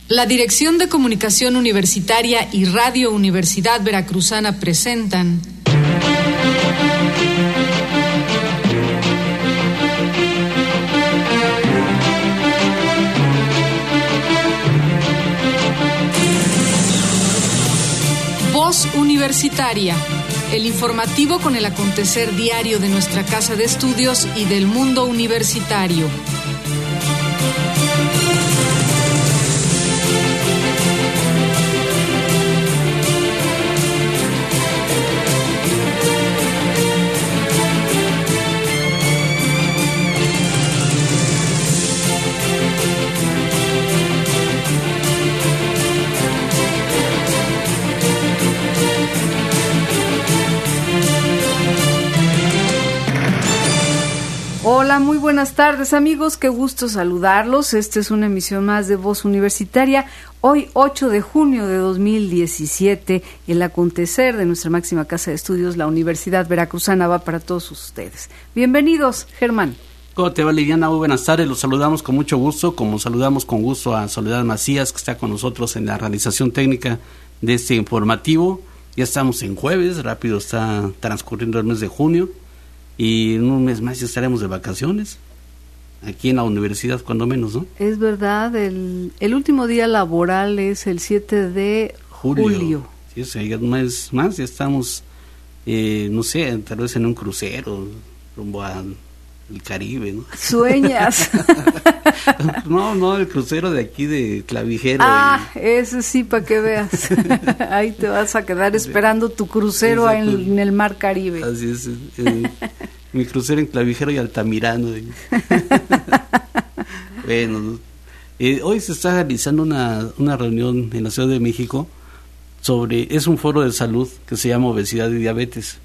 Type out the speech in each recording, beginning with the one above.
La Dirección de Comunicación Universitaria y Radio Universidad Veracruzana presentan Voz Universitaria, el informativo con el acontecer diario de nuestra casa de estudios y del mundo universitario. Hola, muy buenas tardes amigos, qué gusto saludarlos. Esta es una emisión más de Voz Universitaria. Hoy 8 de junio de 2017, el acontecer de nuestra máxima casa de estudios, la Universidad Veracruzana, va para todos ustedes. Bienvenidos, Germán. ¿Cómo te va, Liliana? Muy buenas tardes, los saludamos con mucho gusto, como saludamos con gusto a Soledad Macías, que está con nosotros en la realización técnica de este informativo. Ya estamos en jueves, rápido está transcurriendo el mes de junio. Y en un mes más ya estaremos de vacaciones, aquí en la universidad cuando menos, ¿no? Es verdad, el último día laboral es el 7 de julio. Sí, o sea, ya un mes más ya estamos, no sé, tal vez en un crucero, rumbo al Caribe, ¿no? ¿Sueñas? No, el crucero de aquí de Clavijero. Ese sí, para que veas. Ahí te vas a quedar esperando tu crucero en el mar Caribe. Así es, mi crucero en Clavijero y Altamirano. Bueno, hoy se está realizando una reunión en la Ciudad de México es un foro de salud que se llama Obesidad y Diabetes.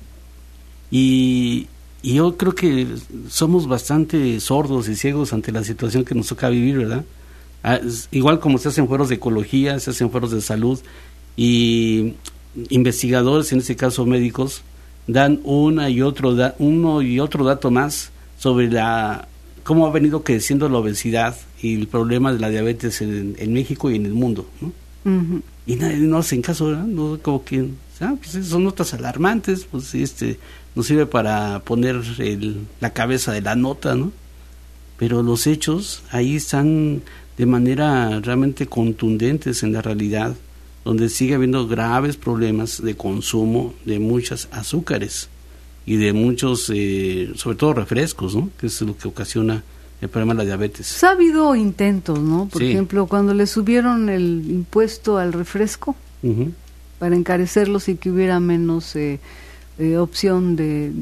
Y yo creo que somos bastante sordos y ciegos ante la situación que nos toca vivir, ¿verdad? Igual como se hacen foros de ecología, se hacen foros de salud, y investigadores, en este caso médicos, dan uno y otro dato más sobre cómo ha venido creciendo la obesidad y el problema de la diabetes en México y en el mundo, ¿no? Uh-huh. Y nadie no hacen caso, ¿verdad? No, como que pues son notas alarmantes, pues nos sirve para poner la cabeza de la nota, ¿no? Pero los hechos ahí están de manera realmente contundentes en la realidad, donde sigue habiendo graves problemas de consumo de muchos azúcares y de muchos, sobre todo refrescos, ¿no? Que es lo que ocasiona el problema de la diabetes. Ha habido intentos, ¿no? Por ejemplo, cuando le subieron el impuesto al refresco, uh-huh, para encarecerlos y que hubiera menos opción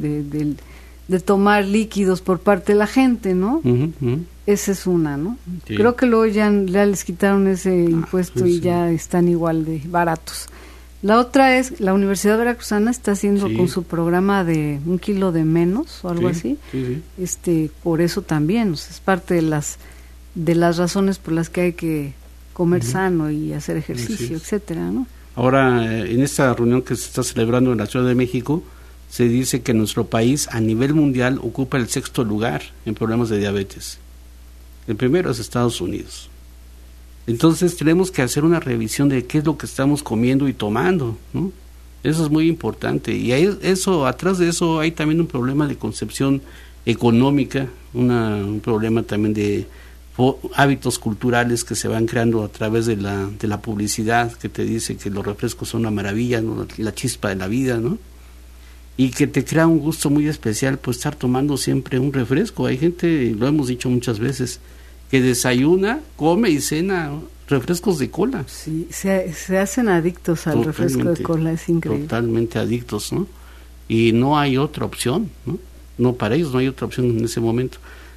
de tomar líquidos por parte de la gente, ¿no? Uh-huh, uh-huh. Esa es una, ¿no? Sí. Creo que luego ya les quitaron ese impuesto, pues, y ya están igual de baratos. La otra es, la Universidad Veracruzana está haciendo con su programa de 1 kilo de menos o algo así. Sí. Por eso también, o sea, es parte de las razones por las que hay que comer, uh-huh, sano y hacer ejercicio, etcétera, ¿no? Ahora, en esta reunión que se está celebrando en la Ciudad de México, se dice que nuestro país a nivel mundial ocupa el 6º lugar en problemas de diabetes. El primero es Estados Unidos. Entonces tenemos que hacer una revisión de qué es lo que estamos comiendo y tomando, ¿no? Eso es muy importante. Y atrás de eso hay también un problema de concepción económica, un problema también de hábitos culturales que se van creando a través de la publicidad, que te dice que los refrescos son una maravilla, ¿no? La chispa de la vida, ¿no? Y que te crea un gusto muy especial pues estar tomando siempre un refresco. Hay gente, lo hemos dicho muchas veces, que desayuna, come y cena refrescos de cola. Sí, se hacen adictos al refresco de cola, es increíble. Totalmente adictos, ¿no? Y no hay otra opción, ¿no? No, para ellos no hay otra opción en ese momento.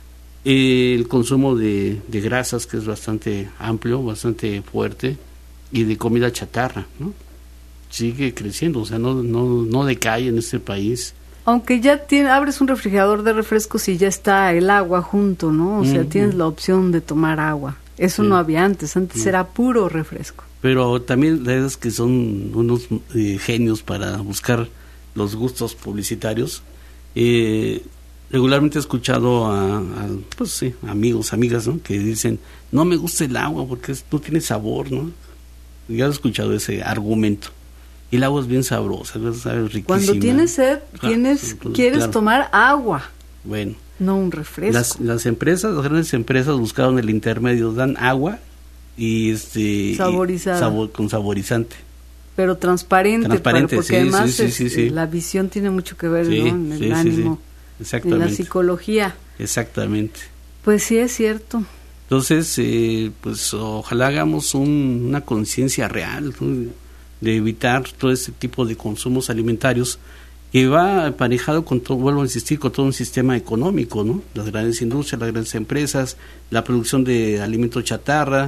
El consumo de grasas, que es bastante amplio, bastante fuerte, y de comida chatarra, ¿no? Sigue creciendo, o sea, no decae en este país. Aunque ya abres un refrigerador de refrescos y ya está el agua junto, ¿no? O sea, tienes la opción de tomar agua. Eso no había antes era puro refresco. Pero también la verdad es que son unos genios para buscar los gustos publicitarios. regularmente he escuchado a amigos, amigas, ¿no? Que dicen, no me gusta el agua porque no tiene sabor, ¿no? Ya he escuchado ese argumento. Y el agua es bien sabrosa, sabe riquísima. Cuando tienes sed, quieres tomar agua. Bueno. No un refresco. Las grandes empresas buscaron el intermedio, dan agua y saborizada. Con saborizante. Pero transparente porque sí, además sí. La visión tiene mucho que ver, sí, ¿no? En el ánimo, en la psicología. Exactamente. Pues sí, es cierto. Entonces, pues ojalá hagamos una conciencia real, ¿no? De evitar todo este tipo de consumos alimentarios que va aparejado con todo, vuelvo a insistir, con todo un sistema económico, ¿no? Las grandes industrias, las grandes empresas, la producción de alimentos chatarra,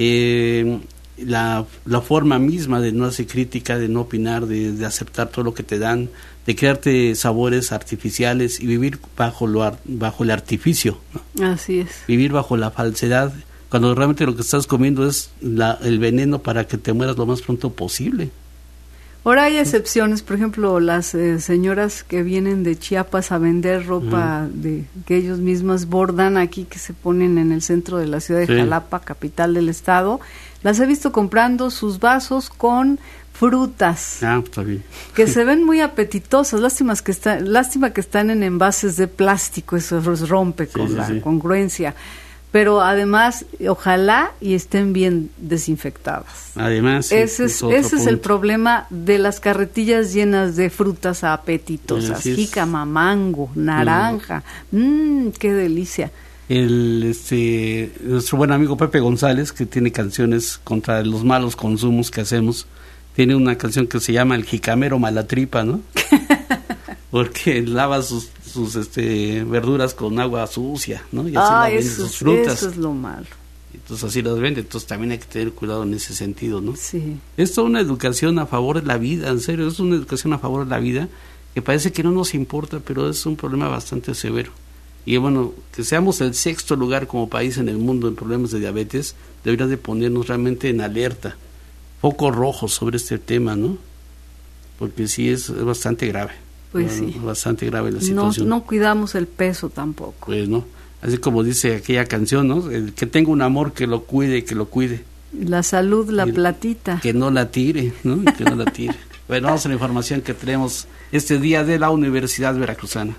la forma misma de no hacer crítica, de no opinar, de aceptar todo lo que te dan, de crearte sabores artificiales y vivir bajo el artificio, ¿no? Así es. Vivir bajo la falsedad, cuando realmente lo que estás comiendo es el veneno para que te mueras lo más pronto posible. Ahora hay excepciones, por ejemplo, las señoras que vienen de Chiapas a vender ropa que ellos mismas bordan aquí, que se ponen en el centro de la ciudad de Jalapa, capital del estado. Las he visto comprando sus vasos con frutas, está bien. Que se ven muy apetitosas. Lástima que están en envases de plástico, eso rompe con la congruencia. Pero además, ojalá y estén bien desinfectadas. Además, ese es el problema de las carretillas llenas de frutas apetitosas, jícama, mango, naranja, qué delicia. Nuestro buen amigo Pepe González, que tiene canciones contra los malos consumos que hacemos, tiene una canción que se llama El Jicamero Malatripa, ¿no? Porque lava sus verduras con agua sucia, ¿no? Y así vende sus frutas. Eso es lo malo. Entonces así las vende, entonces también hay que tener cuidado en ese sentido, ¿no? Sí. Es toda una educación a favor de la vida, en serio, es una educación a favor de la vida que parece que no nos importa, pero es un problema bastante severo. Y bueno, que seamos el 6º lugar como país en el mundo en problemas de diabetes, debería de ponernos realmente en alerta, foco rojo sobre este tema, ¿no? Porque sí es bastante grave. Pues sí. Bastante grave la situación. No cuidamos el peso tampoco. Pues no. Así como dice aquella canción, ¿no? El que tenga un amor que lo cuide, que lo cuide. La salud, platita. Que no la tire, ¿no? Que no la tire. Bueno, vamos a la información que tenemos este día de la Universidad Veracruzana.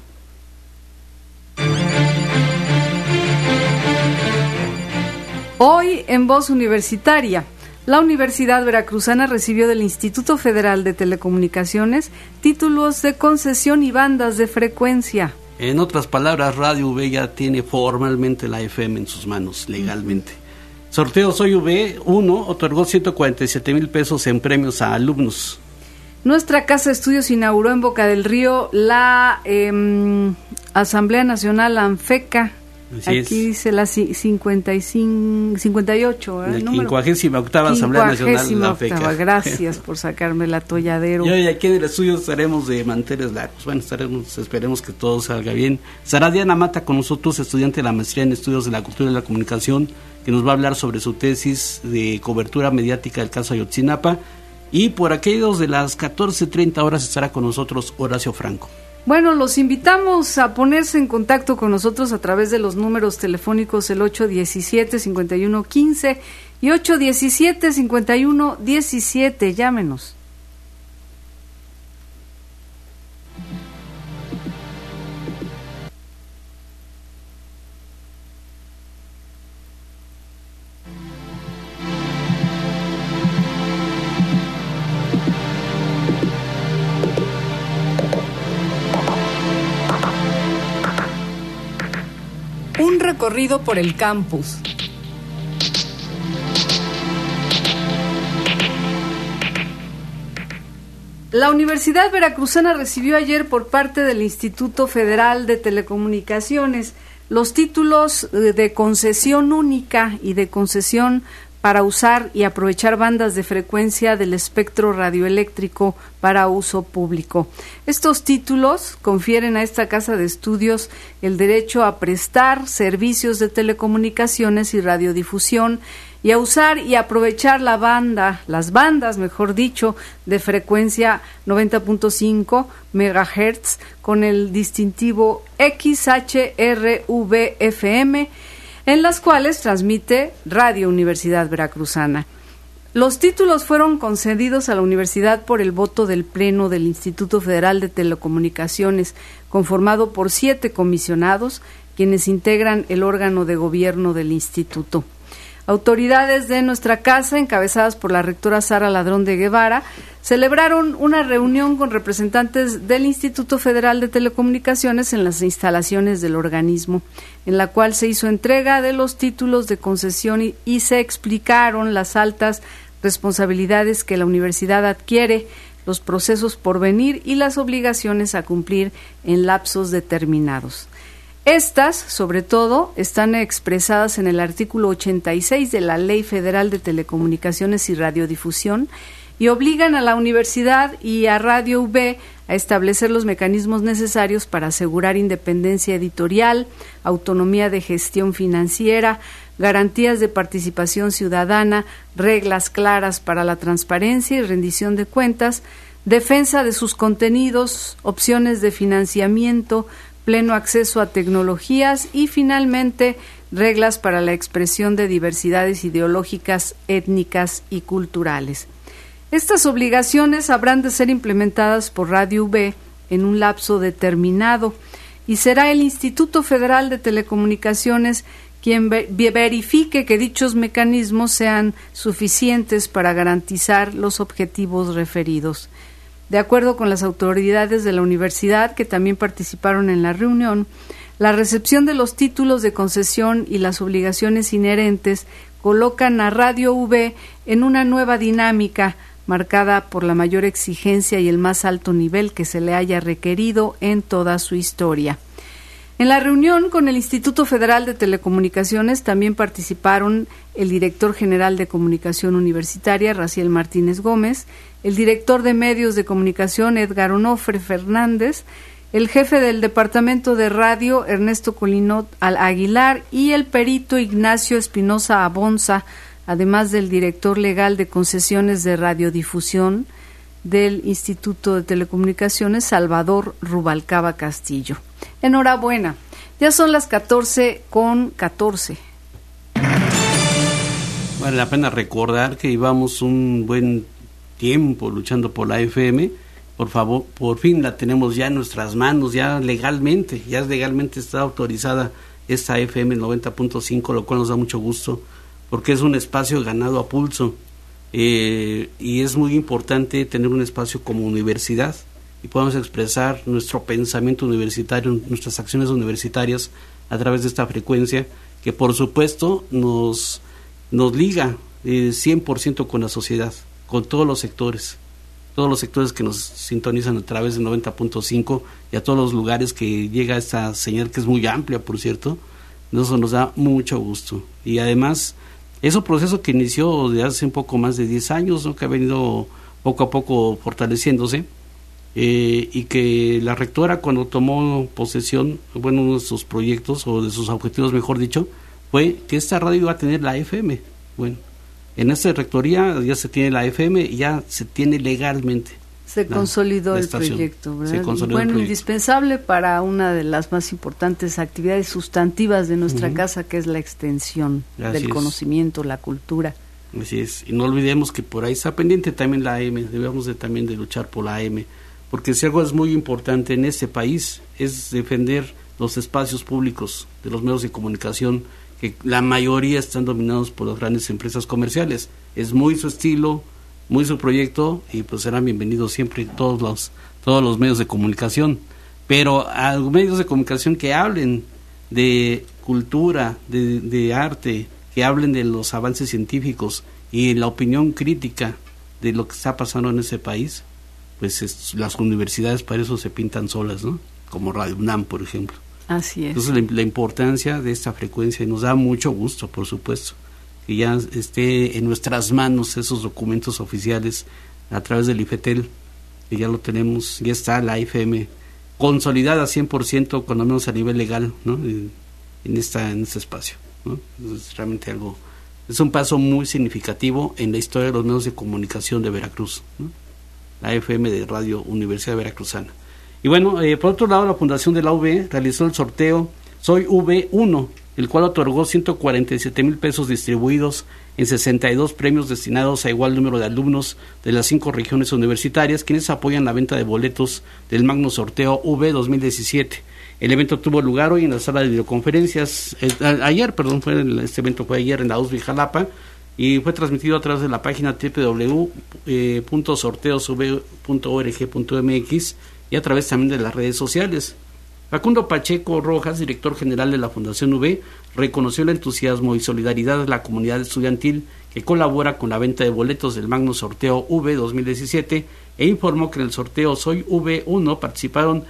Hoy en Voz Universitaria. La Universidad Veracruzana recibió del Instituto Federal de Telecomunicaciones títulos de concesión y bandas de frecuencia. En otras palabras, Radio UV ya tiene formalmente la FM en sus manos, legalmente. Sorteos hoy UV1 otorgó 147,000 pesos en premios a alumnos. Nuestra Casa de Estudios inauguró en Boca del Río la Asamblea Nacional ANFECA. Así aquí dice la 58, la 58ª Asamblea Nacional la FECA. Gracias por sacarme el atolladero. Y aquí en el estudio estaremos de manteles largos. Bueno, esperemos que todo salga bien. Estará Diana Mata con nosotros, estudiante de la maestría en Estudios de la Cultura y la Comunicación, que nos va a hablar sobre su tesis de cobertura mediática del caso Ayotzinapa. Y por aquellos de las 14:30 horas estará con nosotros Horacio Franco. Bueno, los invitamos a ponerse en contacto con nosotros a través de los números telefónicos el 817-5115 y 817-5117. Llámenos. Un recorrido por el campus. La Universidad Veracruzana recibió ayer por parte del Instituto Federal de Telecomunicaciones los títulos de concesión única y de concesión para usar y aprovechar bandas de frecuencia del espectro radioeléctrico para uso público. Estos títulos confieren a esta casa de estudios el derecho a prestar servicios de telecomunicaciones y radiodifusión y a usar y aprovechar las bandas, de frecuencia 90.5 MHz con el distintivo XHRV-FM, en las cuales transmite Radio Universidad Veracruzana. Los títulos fueron concedidos a la universidad por el voto del Pleno del Instituto Federal de Telecomunicaciones, conformado por 7 comisionados, quienes integran el órgano de gobierno del instituto. Autoridades de nuestra casa, encabezadas por la rectora Sara Ladrón de Guevara, celebraron una reunión con representantes del Instituto Federal de Telecomunicaciones en las instalaciones del organismo, en la cual se hizo entrega de los títulos de concesión y se explicaron las altas responsabilidades que la universidad adquiere, los procesos por venir y las obligaciones a cumplir en lapsos determinados. Estas, sobre todo, están expresadas en el artículo 86 de la Ley Federal de Telecomunicaciones y Radiodifusión y obligan a la universidad y a Radio UB a establecer los mecanismos necesarios para asegurar independencia editorial, autonomía de gestión financiera, garantías de participación ciudadana, reglas claras para la transparencia y rendición de cuentas, defensa de sus contenidos, opciones de financiamiento, pleno acceso a tecnologías y, finalmente, reglas para la expresión de diversidades ideológicas, étnicas y culturales. Estas obligaciones habrán de ser implementadas por Radio UB en un lapso determinado y será el Instituto Federal de Telecomunicaciones quien verifique que dichos mecanismos sean suficientes para garantizar los objetivos referidos. De acuerdo con las autoridades de la universidad, que también participaron en la reunión, la recepción de los títulos de concesión y las obligaciones inherentes colocan a Radio UB en una nueva dinámica marcada por la mayor exigencia y el más alto nivel que se le haya requerido en toda su historia. En la reunión con el Instituto Federal de Telecomunicaciones también participaron el director general de Comunicación Universitaria, Raciel Martínez Gómez, el director de Medios de Comunicación, Edgar Onofre Fernández, el jefe del Departamento de Radio, Ernesto Colinot Aguilar, y el perito Ignacio Espinosa Abonza, además del director legal de Concesiones de Radiodifusión del Instituto de Telecomunicaciones, Salvador Rubalcaba Castillo. Enhorabuena, ya son las 14:14. Vale la pena recordar que llevamos un buen tiempo luchando por la FM. Por favor, por fin la tenemos ya en nuestras manos, ya legalmente está autorizada esta FM 90.5, lo cual nos da mucho gusto, porque es un espacio ganado a pulso, y es muy importante tener un espacio como universidad y podamos expresar nuestro pensamiento universitario, nuestras acciones universitarias a través de esta frecuencia, que por supuesto nos liga 100% con la sociedad, con todos los sectores que nos sintonizan a través de 90.5 y a todos los lugares que llega esta señal, que es muy amplia, por cierto. Eso nos da mucho gusto. Y además, es un proceso que inició de hace un poco más de 10 años, ¿no?, que ha venido poco a poco fortaleciéndose, y que la rectora, cuando tomó posesión, uno de sus proyectos, o de sus objetivos, mejor dicho, fue que esta radio iba a tener la FM. Bueno, en esta rectoría ya se tiene la FM y ya se tiene legalmente. Se consolidó el proyecto, ¿verdad? Se consolidó el proyecto. Indispensable para una de las más importantes actividades sustantivas de nuestra casa, que es la extensión del conocimiento, la cultura. Así es, y no olvidemos que por ahí está pendiente también la AM, debemos también de luchar por la AM, porque si algo es muy importante en este país es defender los espacios públicos de los medios de comunicación, que la mayoría están dominados por las grandes empresas comerciales. Es muy su estilo, muy su proyecto, y pues serán bienvenidos siempre todos los medios de comunicación, pero a los medios de comunicación que hablen de cultura, de arte, que hablen de los avances científicos y la opinión crítica de lo que está pasando en ese país. Pues las universidades para eso se pintan solas, ¿no? Como Radio UNAM, por ejemplo. Así es. Entonces la importancia de esta frecuencia, y nos da mucho gusto, por supuesto, que ya esté en nuestras manos esos documentos oficiales a través del IFETEL, que ya lo tenemos, ya está la IFM consolidada 100%, cuando menos a nivel legal, ¿no? en este espacio, ¿no? Es realmente algo, es un paso muy significativo en la historia de los medios de comunicación de Veracruz, ¿no? La FM de Radio Universidad Veracruzana. Y bueno, por otro lado, la Fundación de la UB realizó el sorteo Soy V1, el cual otorgó 147,000 pesos distribuidos en 62 premios destinados a igual número de alumnos de las 5 regiones universitarias, quienes apoyan la venta de boletos del magno sorteo V 2017. El evento tuvo lugar hoy en la sala de videoconferencias, este evento fue ayer en la USB Jalapa, y fue transmitido a través de la página www.sorteosv.org.mx y a través también de las redes sociales. Facundo Pacheco Rojas, director general de la Fundación UB, reconoció el entusiasmo y solidaridad de la comunidad estudiantil que colabora con la venta de boletos del magno sorteo V 2017 e informó que en el sorteo Soy V1 participaron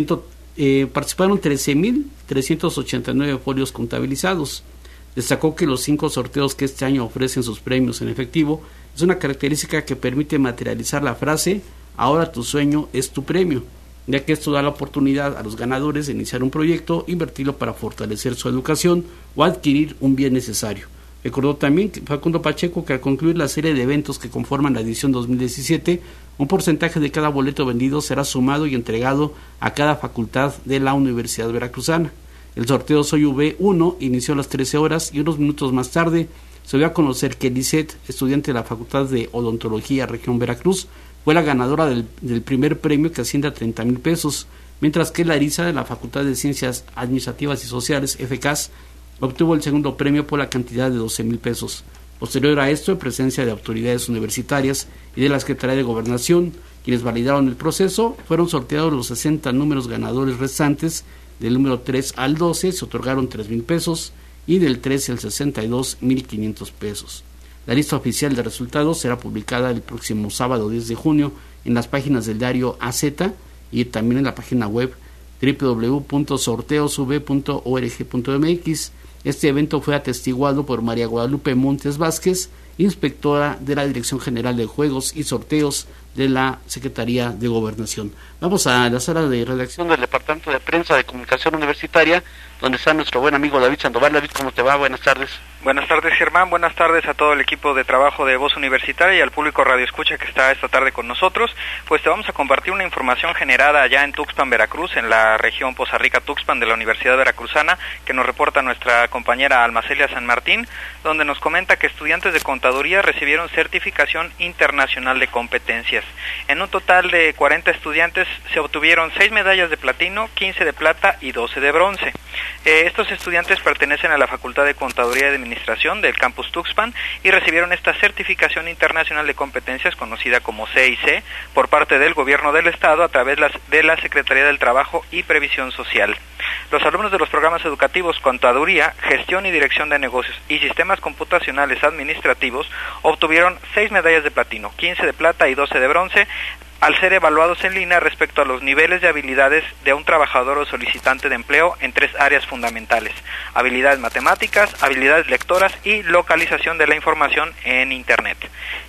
13,389 folios contabilizados. Destacó que los 5 sorteos que este año ofrecen sus premios en efectivo es una característica que permite materializar la frase "ahora tu sueño es tu premio", ya que esto da la oportunidad a los ganadores de iniciar un proyecto, invertirlo para fortalecer su educación o adquirir un bien necesario. Recordó también que Facundo Pacheco que al concluir la serie de eventos que conforman la edición 2017, un porcentaje de cada boleto vendido será sumado y entregado a cada facultad de la Universidad Veracruzana. El sorteo Soy V1 inició a las 13 horas y unos minutos más tarde se dio a conocer que Lisette, estudiante de la Facultad de Odontología Región Veracruz, fue la ganadora del primer premio, que asciende a 30,000 pesos, mientras que Larisa de la Facultad de Ciencias Administrativas y Sociales, FCAS, obtuvo el segundo premio por la cantidad de 12,000 pesos. Posterior a esto, en presencia de autoridades universitarias y de la Secretaría de Gobernación, quienes validaron el proceso, fueron sorteados los 60 números ganadores restantes. Del número 3 al 12 se otorgaron 3,000 pesos y del 13 al 62, 1,500 pesos. La lista oficial de resultados será publicada el próximo sábado 10 de junio en las páginas del diario AZ y también en la página web www.sorteosv.org.mx. Este evento fue atestiguado por María Guadalupe Montes Vázquez, inspectora de la Dirección General de Juegos y Sorteos de la Secretaría de Gobernación. Vamos a la sala de redacción del Departamento de Prensa de Comunicación Universitaria, donde está nuestro buen amigo David Sandoval. David, ¿cómo te va? Buenas tardes. Buenas tardes, Germán. Buenas tardes a todo el equipo de trabajo de Voz Universitaria y al público Radio Escucha que está esta tarde con nosotros. Pues te vamos a compartir una información generada allá en Tuxpan, Veracruz, en la región Poza Rica Tuxpan de la Universidad Veracruzana, que nos reporta nuestra compañera Almacelia San Martín, donde nos comenta que estudiantes de contaduría recibieron certificación internacional de competencias. En un total de 40 estudiantes se obtuvieron 6 medallas de platino, 15 de plata y 12 de bronce. Estos estudiantes pertenecen a la Facultad de Contaduría y Administración del campus Tuxpan y recibieron esta certificación internacional de competencias conocida como CIC por parte del Gobierno del Estado a través de la Secretaría del Trabajo y Previsión Social. Los alumnos de los programas educativos Contaduría, Gestión y Dirección de Negocios y Sistemas Computacionales Administrativos obtuvieron 6 medallas de platino, 15 de plata y 12 de bronce, al ser evaluados en línea respecto a los niveles de habilidades de un trabajador o solicitante de empleo en 3 áreas fundamentales: habilidades matemáticas, habilidades lectoras y localización de la información en Internet.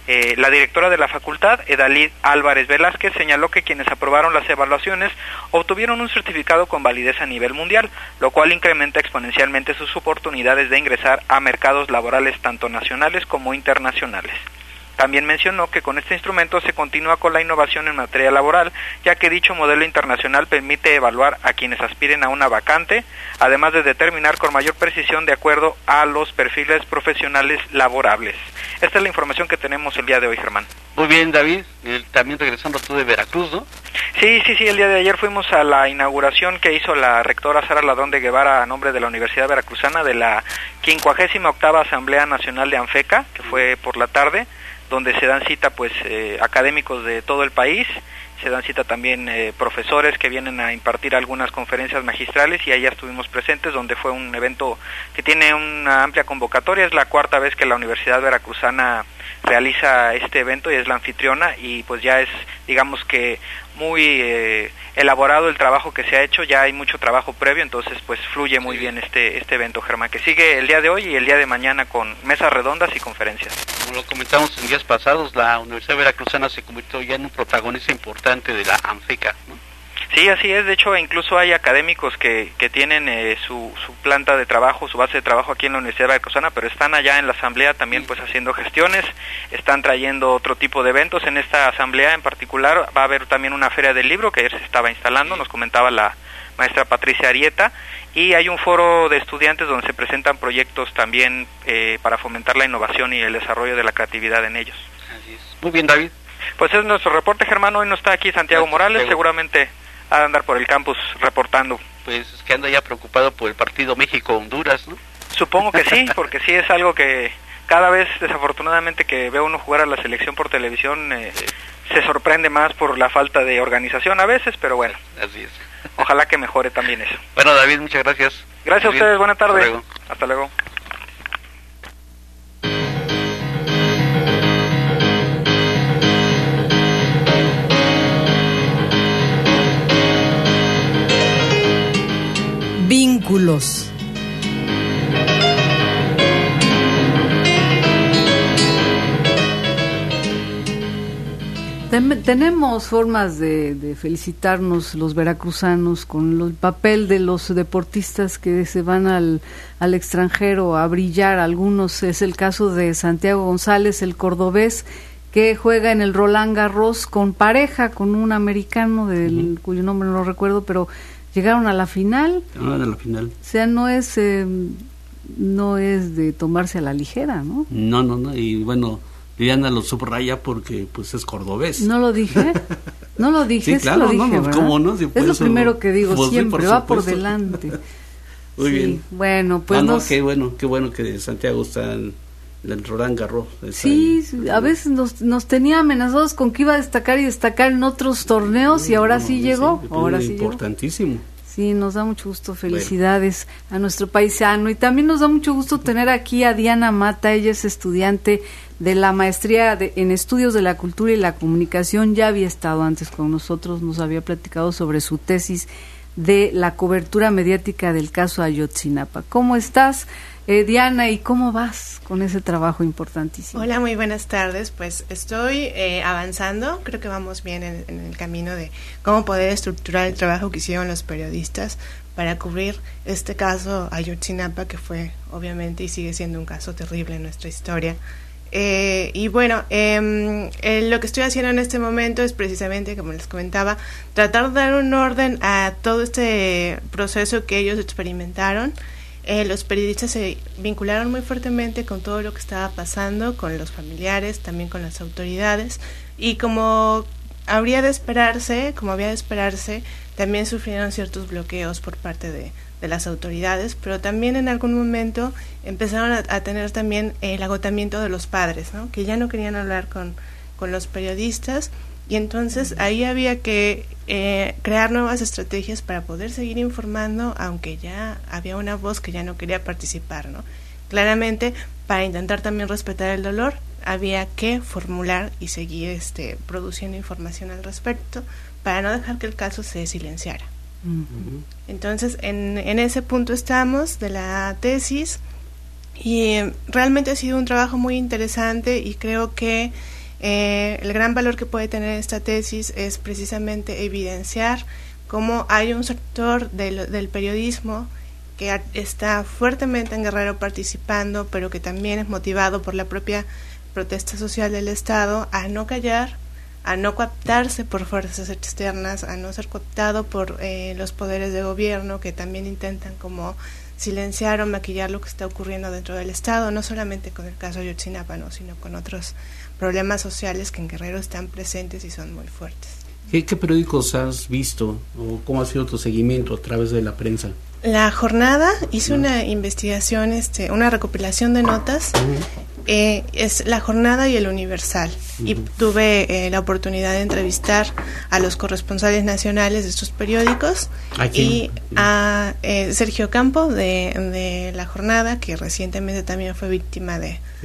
La directora de la facultad, Edalid Álvarez Velázquez, señaló que quienes aprobaron las evaluaciones obtuvieron un certificado con validez a nivel mundial, lo cual incrementa exponencialmente sus oportunidades de ingresar a mercados laborales tanto nacionales como internacionales. También mencionó que con este instrumento se continúa con la innovación en materia laboral, ya que dicho modelo internacional permite evaluar a quienes aspiren a una vacante, además de determinar con mayor precisión de acuerdo a los perfiles profesionales laborables. Esta es la información que tenemos el día de hoy, Germán. Muy bien, David. También regresando tú de Veracruz, ¿no? Sí, el día de ayer fuimos a la inauguración que hizo la rectora Sara Ladrón de Guevara a nombre de la Universidad Veracruzana de la 58ª Asamblea Nacional de ANFECA, que fue por la tarde, donde se dan cita académicos de todo el país, se dan cita también profesores que vienen a impartir algunas conferencias magistrales, y ahí ya estuvimos presentes, donde fue un evento que tiene una amplia convocatoria. Es la 4ª vez que la Universidad Veracruzana realiza este evento y es la anfitriona, y pues ya es, digamos que muy elaborado el trabajo que se ha hecho, ya hay mucho trabajo previo, entonces pues fluye muy bien este evento, Germán, que sigue el día de hoy y el día de mañana con mesas redondas y conferencias. Como lo comentamos en días pasados, la Universidad Veracruzana se convirtió ya en un protagonista importante de la ANFECA, ¿no? Sí, así es. De hecho, incluso hay académicos que tienen su planta de trabajo, su base de trabajo aquí en la Universidad Veracruzana, pero están allá en la asamblea también pues haciendo gestiones, están trayendo otro tipo de eventos. En esta asamblea en particular va a haber también una feria del libro que ayer se estaba instalando, nos comentaba la maestra Patricia Arieta, y hay un foro de estudiantes donde se presentan proyectos también para fomentar la innovación y el desarrollo de la creatividad en ellos. Así es. Muy bien, David. Pues es nuestro reporte, Germán. Hoy no está aquí Santiago Morales, seguramente a andar por el campus reportando. Pues es que anda ya preocupado por el partido México-Honduras, ¿no? Supongo que sí, porque sí es algo que cada vez, desafortunadamente, que ve uno jugar a la selección por televisión, se sorprende más por la falta de organización a veces, pero bueno. Así es. Ojalá que mejore también eso. Bueno, David, muchas gracias. Gracias a ustedes, buena tarde. Hasta luego. Hasta luego. Vínculos. Tenemos formas de felicitarnos los veracruzanos con el papel de los deportistas que se van al extranjero a brillar. Algunos, es el caso de Santiago González, el cordobés, que juega en el Roland Garros con pareja, con un americano cuyo nombre no recuerdo, pero llegaron a la final. O sea, no es de tomarse a la ligera, ¿no? No, y bueno, Liliana lo subraya porque pues es cordobés. ¿No lo dije? Sí, claro, lo dije, no, ¿cómo no? Si es lo primero que digo, pues, siempre, sí, va por delante. Muy bien. Bueno, pues qué bueno que Santiago está en el Roland Garros. Sí, a veces nos tenía amenazados con que iba a destacar en otros torneos y ahora sí llegó. Ahora sí importantísimo. Llegó. Sí, nos da mucho gusto, felicidades a nuestro paisano, y también nos da mucho gusto tener aquí a Diana Mata. Ella es estudiante de la maestría en Estudios de la Cultura y la Comunicación, ya había estado antes con nosotros, nos había platicado sobre su tesis de la cobertura mediática del caso Ayotzinapa. ¿Cómo estás, Diana, y cómo vas con ese trabajo importantísimo? Hola, muy buenas tardes. Pues estoy avanzando, creo que vamos bien en el camino de cómo poder estructurar el trabajo que hicieron los periodistas para cubrir este caso Ayotzinapa, que fue obviamente y sigue siendo un caso terrible en nuestra historia. Y bueno, lo que estoy haciendo en este momento es precisamente, como les comentaba, tratar de dar un orden a todo este proceso que ellos experimentaron. Los periodistas se vincularon muy fuertemente con todo lo que estaba pasando, con los familiares, también con las autoridades, y como había de esperarse, también sufrieron ciertos bloqueos por parte de las autoridades, pero también en algún momento empezaron a tener también el agotamiento de los padres, ¿no? Que ya no querían hablar con los periodistas, y entonces ahí había que crear nuevas estrategias para poder seguir informando, aunque ya había una voz que ya no quería participar, ¿no? Claramente, para intentar también respetar el dolor, había que formular y seguir produciendo información al respecto para no dejar que el caso se silenciara. Uh-huh. Entonces, en ese punto estamos de la tesis, y realmente ha sido un trabajo muy interesante, y creo que el gran valor que puede tener esta tesis es precisamente evidenciar cómo hay un sector del periodismo que está fuertemente en Guerrero participando, pero que también es motivado por la propia protesta social del Estado, a no callar, a no cooptarse por fuerzas externas, a no ser cooptado por los poderes de gobierno, que también intentan como silenciar o maquillar lo que está ocurriendo dentro del Estado, no solamente con el caso Ayotzinapa, ¿no? Sino con otros problemas sociales que en Guerrero están presentes y son muy fuertes. ¿Qué periódicos has visto o cómo ha sido tu seguimiento a través de la prensa? La Jornada hizo una investigación, una recopilación de notas. Es La Jornada y El Universal, y tuve la oportunidad de entrevistar a los corresponsales nacionales de estos periódicos. Y a Sergio Campo de La Jornada, que recientemente también fue víctima de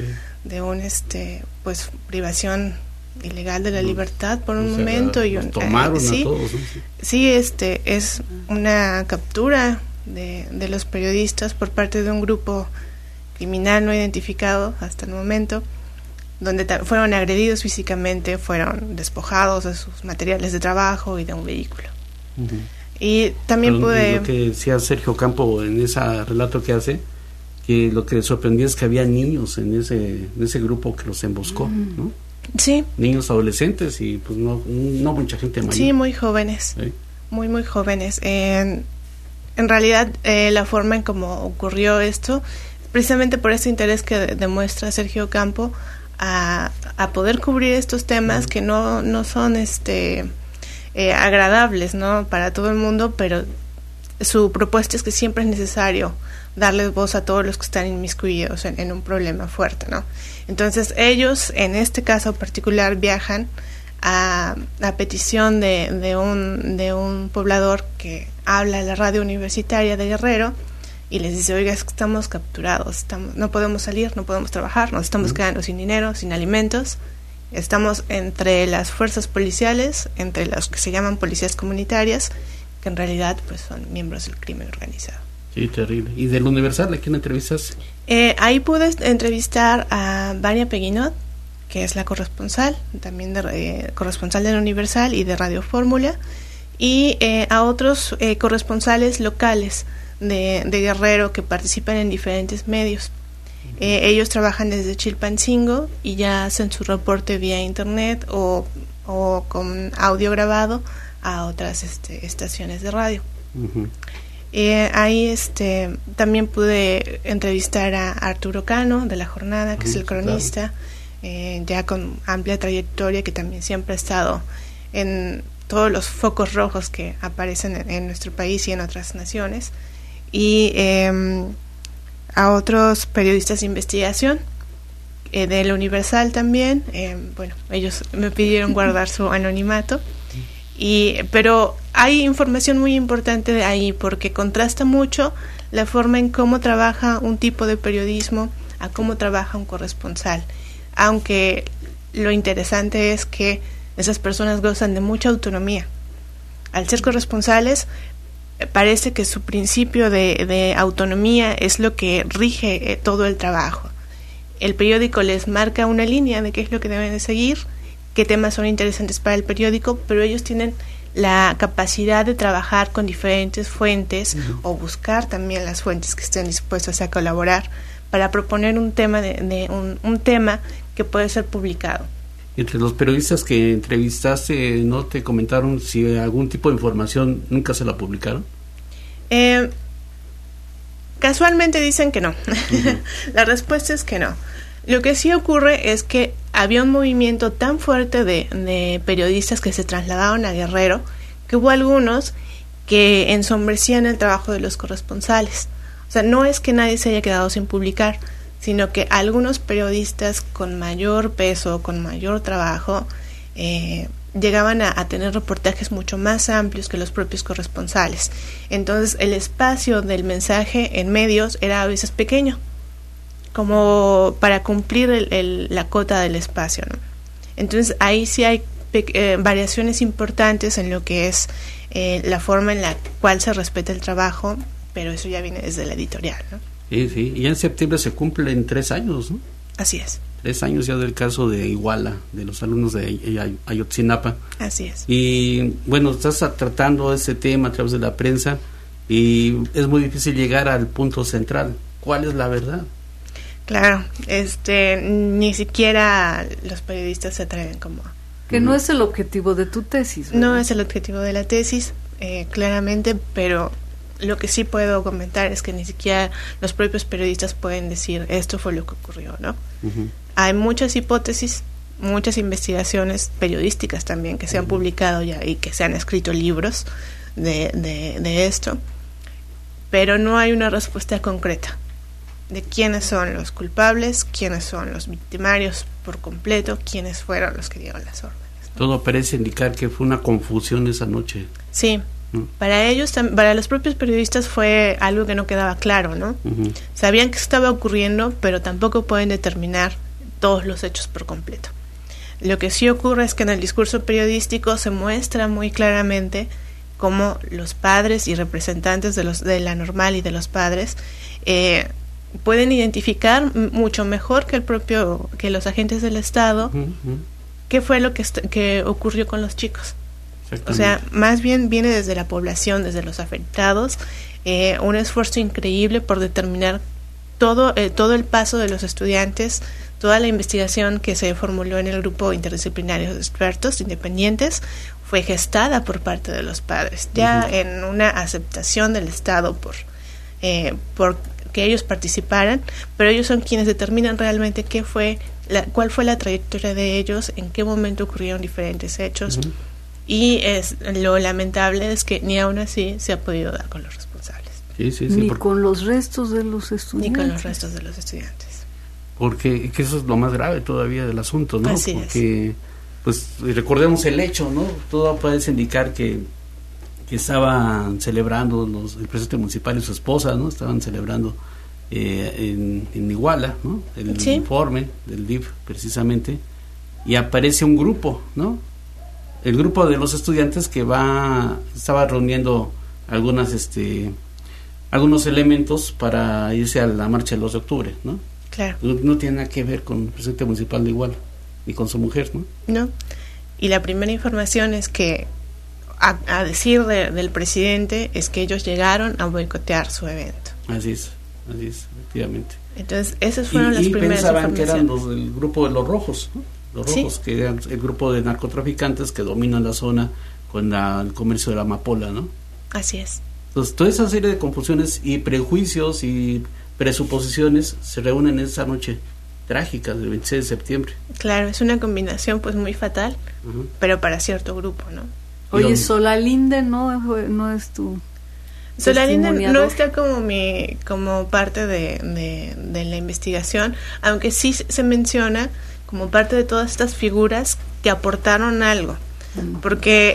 pues privación ilegal de la libertad por un momento, y tomaron sí, a todos, ¿no? Sí, es una captura de los periodistas por parte de un grupo criminal no identificado hasta el momento, donde fueron agredidos físicamente, fueron despojados de sus materiales de trabajo y de un vehículo. Y también lo que decía Sergio Campo en ese relato que hace, que lo que le sorprendía es que había niños en ese grupo que los emboscó, ¿no? Sí. Niños adolescentes y pues no mucha gente mayor. Sí, muy jóvenes. ¿Sí? Muy jóvenes. En realidad, la forma en cómo ocurrió esto, precisamente por ese interés que demuestra Sergio Campo a poder cubrir estos temas que no son agradables, ¿no?, para todo el mundo, pero su propuesta es que siempre es necesario darles voz a todos los que están inmiscuidos en un problema fuerte, ¿no? Entonces ellos, en este caso particular, viajan a petición de un poblador que habla a la radio universitaria de Guerrero y les dice: oiga, es que estamos capturados, no podemos salir, no podemos trabajar, nos estamos quedando sin dinero, sin alimentos, estamos entre las fuerzas policiales, entre los que se llaman policías comunitarias, que en realidad pues son miembros del crimen organizado. Sí, terrible. ¿Y del Universal a quién entrevistas? Ahí pude entrevistar a Vania Peguinot, que es la corresponsal, también corresponsal del Universal y de Radio Fórmula, y a otros corresponsales locales de Guerrero que participan en diferentes medios. Ellos trabajan desde Chilpancingo y ya hacen su reporte vía internet o con audio grabado a otras estaciones de radio. Ahí también pude entrevistar a Arturo Cano de La Jornada, que es el cronista, ya con amplia trayectoria, que también siempre ha estado en todos los focos rojos que aparecen en nuestro país y en otras naciones, y a otros periodistas de investigación del Universal también. Bueno, ellos me pidieron guardar su anonimato, pero hay información muy importante de ahí, porque contrasta mucho la forma en cómo trabaja un tipo de periodismo a cómo trabaja un corresponsal, aunque lo interesante es que esas personas gozan de mucha autonomía. Al ser corresponsales, parece que su principio de autonomía es lo que rige todo el trabajo. El periódico les marca una línea de qué es lo que deben de seguir, qué temas son interesantes para el periódico, pero ellos tienen la capacidad de trabajar con diferentes fuentes o buscar también las fuentes que estén dispuestas a colaborar para proponer un tema un tema que puede ser publicado. Entre los periodistas que entrevistaste, ¿no te comentaron si algún tipo de información nunca se la publicaron? Casualmente dicen que no. La respuesta es que no. Lo que sí ocurre es que había un movimiento tan fuerte de periodistas que se trasladaron a Guerrero, que hubo algunos que ensombrecían el trabajo de los corresponsales. O sea, no es que nadie se haya quedado sin publicar, sino que algunos periodistas con mayor peso, con mayor trabajo, llegaban a tener reportajes mucho más amplios que los propios corresponsales. Entonces el espacio del mensaje en medios era a veces pequeño, como para cumplir la cota del espacio, ¿no? Entonces ahí sí hay variaciones importantes en lo que es la forma en la cual se respeta el trabajo, pero eso ya viene desde la editorial, ¿no? Sí, y en septiembre se cumplen 3 años, ¿no? Así es. 3 años ya del caso de Iguala, de los alumnos de Ayotzinapa. Así es. Y bueno, estás tratando ese tema a través de la prensa y es muy difícil llegar al punto central. ¿Cuál es la verdad? Claro, ni siquiera los periodistas se atreven como... Que no es el objetivo de tu tesis, ¿verdad? No es el objetivo de la tesis, claramente, pero lo que sí puedo comentar es que ni siquiera los propios periodistas pueden decir esto fue lo que ocurrió, ¿no? Hay muchas hipótesis, muchas investigaciones periodísticas también que se han publicado ya y que se han escrito libros de esto, pero no hay una respuesta concreta de quiénes son los culpables, quiénes son los victimarios por completo, quiénes fueron los que dieron las órdenes, ¿no? Todo parece indicar que fue una confusión esa noche. Sí, para ellos, para los propios periodistas fue algo que no quedaba claro, ¿no? Sabían que estaba ocurriendo, pero tampoco pueden determinar todos los hechos por completo. Lo que sí ocurre es que en el discurso periodístico se muestra muy claramente cómo los padres y representantes de la Normal y de los padres pueden identificar mucho mejor que los agentes del Estado qué fue lo que ocurrió con los chicos. O sea, más bien viene desde la población, desde los afectados, un esfuerzo increíble por determinar todo el paso de los estudiantes, toda la investigación que se formuló en el grupo interdisciplinario de expertos independientes fue gestada por parte de los padres, ya en una aceptación del Estado por que ellos participaran, pero ellos son quienes determinan realmente cuál fue la trayectoria de ellos, en qué momento ocurrieron diferentes hechos, y lo lamentable es que ni aún así se ha podido dar con los responsables. Ni con los restos de los estudiantes. Ni con los restos de los estudiantes. Porque eso es lo más grave todavía del asunto, ¿no? Así porque, pues, recordemos el hecho, ¿no? Todo parece indicar que estaban celebrando el presidente municipal y su esposa, ¿no? Estaban celebrando en Iguala, ¿no? El informe del DIF, precisamente, y aparece un grupo, ¿no? El grupo de los estudiantes que estaba reuniendo algunos elementos para irse a la marcha del 2 de octubre, ¿no? Claro. No tiene nada que ver con el presidente municipal de Iguala, ni con su mujer, ¿no? No. Y la primera información es que, a decir del presidente, es que ellos llegaron a boicotear su evento. Así es, efectivamente. Entonces, esas fueron las primeras pensaban que eran los del grupo de los rojos, ¿no? Los rojos, que eran el grupo de narcotraficantes que dominan la zona con el comercio de la amapola, ¿no? Así es. Entonces, toda esa serie de confusiones y prejuicios y presuposiciones se reúnen en esa noche trágica del 26 de septiembre. Claro, es una combinación pues muy fatal, pero para cierto grupo, ¿no? Oye, Solalinde no es tu... Solalinde no está como parte de la investigación, aunque sí se menciona como parte de todas estas figuras que aportaron algo, porque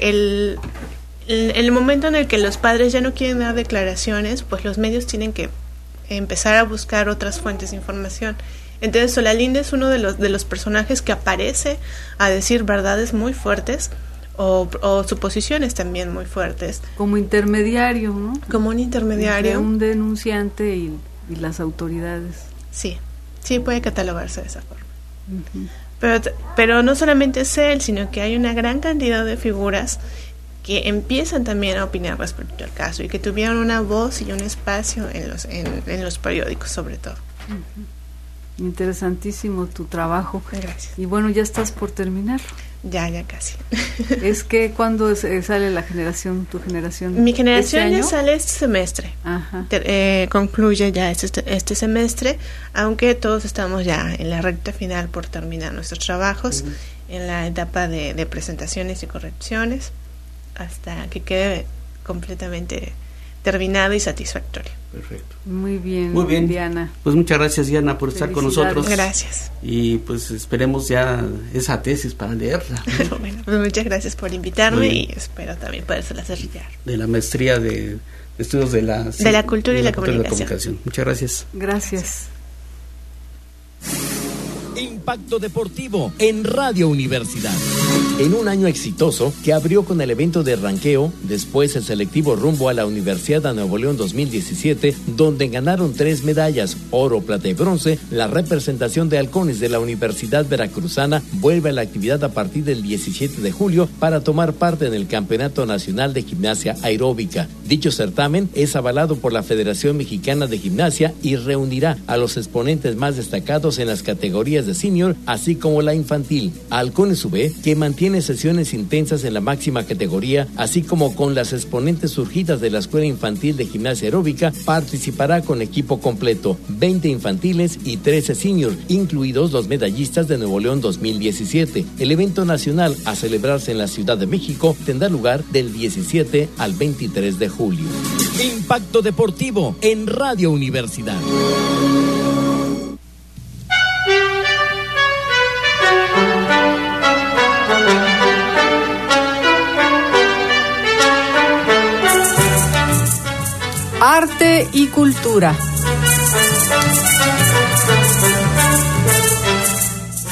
el momento en el que los padres ya no quieren dar declaraciones, pues los medios tienen que empezar a buscar otras fuentes de información. Entonces Solalinde es uno de los personajes que aparece a decir verdades muy fuertes o suposiciones también muy fuertes. Como intermediario, ¿no? Como un intermediario. Entre un denunciante y las autoridades. Sí, puede catalogarse de esa forma. Pero no solamente es él, sino que hay una gran cantidad de figuras que empiezan también a opinar respecto al caso y que tuvieron una voz y un espacio en los periódicos, sobre todo. Interesantísimo tu trabajo. Gracias. Y bueno, ya estás por terminar. Ya casi. Es que ¿cuándo sale tu generación? Mi generación ya sale este semestre. Ajá. Concluye ya este semestre, aunque todos estamos ya en la recta final por terminar nuestros trabajos, en la etapa de presentaciones y correcciones, hasta que quede completamente terminado y satisfactorio. Perfecto. Muy bien, Diana. Pues muchas gracias, Diana, por estar con nosotros. Gracias. Y pues esperemos ya esa tesis para leerla. Bueno, pues muchas gracias por invitarme y espero también podérsela hacer llegar. De la maestría de estudios de la cultura y la comunicación. Muchas gracias. Gracias. Impacto Deportivo en Radio Universidad. En un año exitoso que abrió con el evento de ranqueo, después el selectivo rumbo a la Universidad de Nuevo León 2017, donde ganaron 3 medallas, oro, plata y bronce, la representación de halcones de la Universidad Veracruzana vuelve a la actividad a partir del 17 de julio para tomar parte en el Campeonato Nacional de Gimnasia Aeróbica. Dicho certamen es avalado por la Federación Mexicana de Gimnasia y reunirá a los exponentes más destacados en las categorías de senior, así como la infantil. Halcones UB, que mantiene sesiones intensas en la máxima categoría, así como con las exponentes surgidas de la Escuela Infantil de Gimnasia Aeróbica, participará con equipo completo, 20 infantiles y 13 senior, incluidos los medallistas de Nuevo León 2017. El evento nacional a celebrarse en la Ciudad de México tendrá lugar del 17 al 23 de julio. Impacto Deportivo en Radio Universidad. Arte y cultura.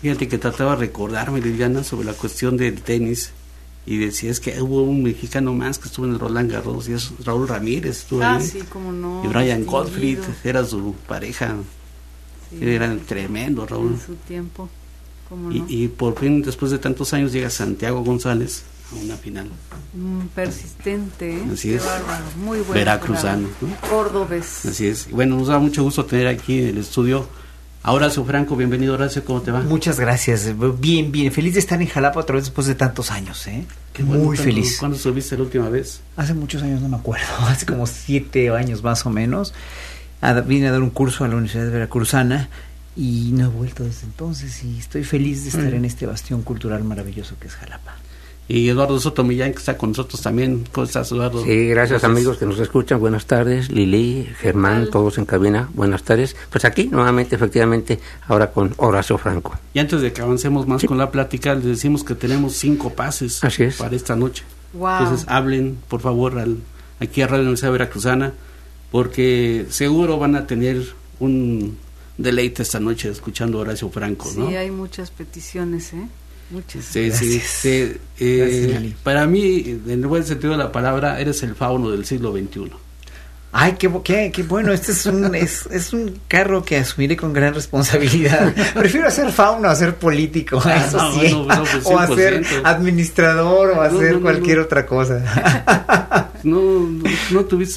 Fíjate que trataba de recordarme, Liliana, sobre la cuestión del tenis, y decía, es que hubo un mexicano más que estuvo en el Roland Garros, y es Raúl Ramírez, estuvo ahí. Sí, cómo no. Y Brian Gottfried era su pareja. Sí, era tremendo, Raúl. En su tiempo, cómo no. Y por fin, después de tantos años, llega Santiago González a una final. Persistente, ¿eh? Así Qué es. bárbaro, muy bueno. Veracruzano, ¿no? Córdobés. Así es. Bueno, nos da mucho gusto tener aquí en el estudio a Horacio Franco. Bienvenido, Horacio, ¿cómo te va? Muchas gracias, bien, feliz de estar en Jalapa otra vez después de tantos años, ¿eh? Qué bueno. Muy feliz. ¿Cuándo subiste la última vez? Hace muchos años, no me acuerdo, hace como 7 años más o menos. Vine a dar un curso a la Universidad Veracruzana y no he vuelto desde entonces, y estoy feliz de estar en este bastión cultural maravilloso que es Jalapa. Y Eduardo Soto Millán, que está con nosotros también. ¿Cómo estás, Eduardo? Sí, gracias, amigos que nos escuchan. Buenas tardes, Lili, Germán, todos en cabina. Buenas tardes. Pues aquí, nuevamente, efectivamente, ahora con Horacio Franco. Y antes de que avancemos más con la plática, les decimos que tenemos 5 pases para esta noche. Wow. Entonces, hablen, por favor, aquí a Radio Universidad Veracruzana, porque seguro van a tener un deleite esta noche escuchando a Horacio Franco, ¿no? Sí, hay muchas peticiones, ¿eh? Muchas. Sí, sí. Gracias, para mí, en el buen sentido de la palabra, eres el fauno del siglo XXI. Ay, qué bueno, este es un cargo que asumiré con gran responsabilidad. Prefiero ser fauno a ser político, eso sí. Pues o a ser administrador o a hacer cualquier otra cosa. ¿No tuviste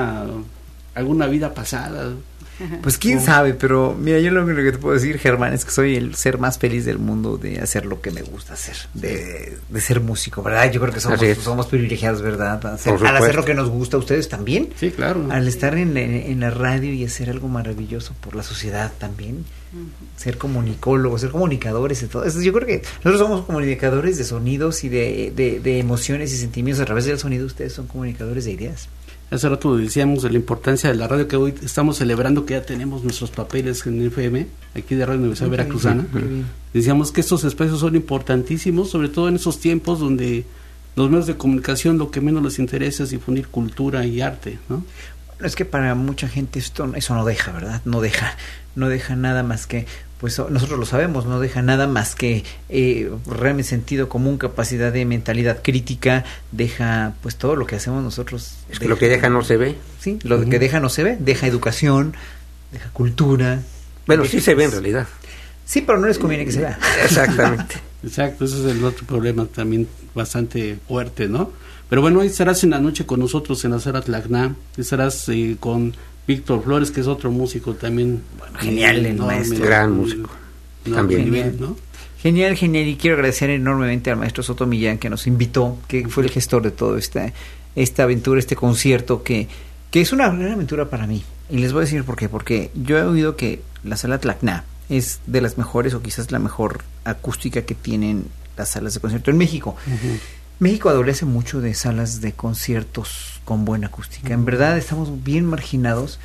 alguna vida pasada? Pues quién sabe, pero mira, yo lo único que te puedo decir, Germán, es que soy el ser más feliz del mundo de hacer lo que me gusta hacer, de ser músico, ¿verdad? Yo creo que somos privilegiados, ¿verdad? Al hacer lo que nos gusta. ¿Ustedes también? Sí, claro. Al estar en la radio y hacer algo maravilloso por la sociedad también. Ser comunicólogos, ser comunicadores y todo eso. Yo creo que nosotros somos comunicadores de sonidos y de emociones y sentimientos a través del sonido. Ustedes son comunicadores de ideas. Hace rato decíamos de la importancia de la radio, que hoy estamos celebrando que ya tenemos nuestros papeles en FM, aquí de Radio Universidad Veracruzana. Decíamos que estos espacios son importantísimos, sobre todo en esos tiempos donde los medios de comunicación lo que menos les interesa es difundir cultura y arte, ¿no? Es que para mucha gente eso no deja, ¿verdad? No deja nada más que, pues nosotros lo sabemos, no deja nada más que realmente sentido común, capacidad de mentalidad crítica, deja pues todo lo que hacemos nosotros. Es que lo que deja no se ve. Sí, lo que deja no se ve, deja educación, deja cultura. Bueno, sí se ve en realidad. Sí, pero no les conviene que se vea. Exactamente. Exacto, ese es el otro problema también bastante fuerte, ¿no? Pero bueno, hoy estarás en la noche con nosotros en la Sala Tlacná, estarás con Víctor Flores, que es otro músico también. Bueno, genial, el maestro. Gran músico. También. Genial, ¿no? Genial, y quiero agradecer enormemente al maestro Soto Millán, que nos invitó, que fue el gestor de todo esta aventura, este concierto, que es una gran aventura para mí. Y les voy a decir por qué. Porque yo he oído que la Sala Tlacná es de las mejores, o quizás la mejor acústica que tienen las salas de concierto en México. México adolece mucho de salas de conciertos con buena acústica. En verdad estamos bien marginados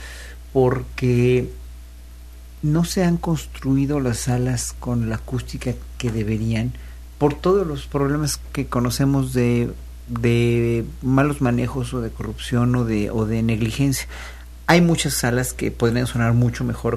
porque no se han construido las salas con la acústica que deberían, por todos los problemas que conocemos de malos manejos o de corrupción o de negligencia. Hay muchas salas que podrían sonar mucho mejor,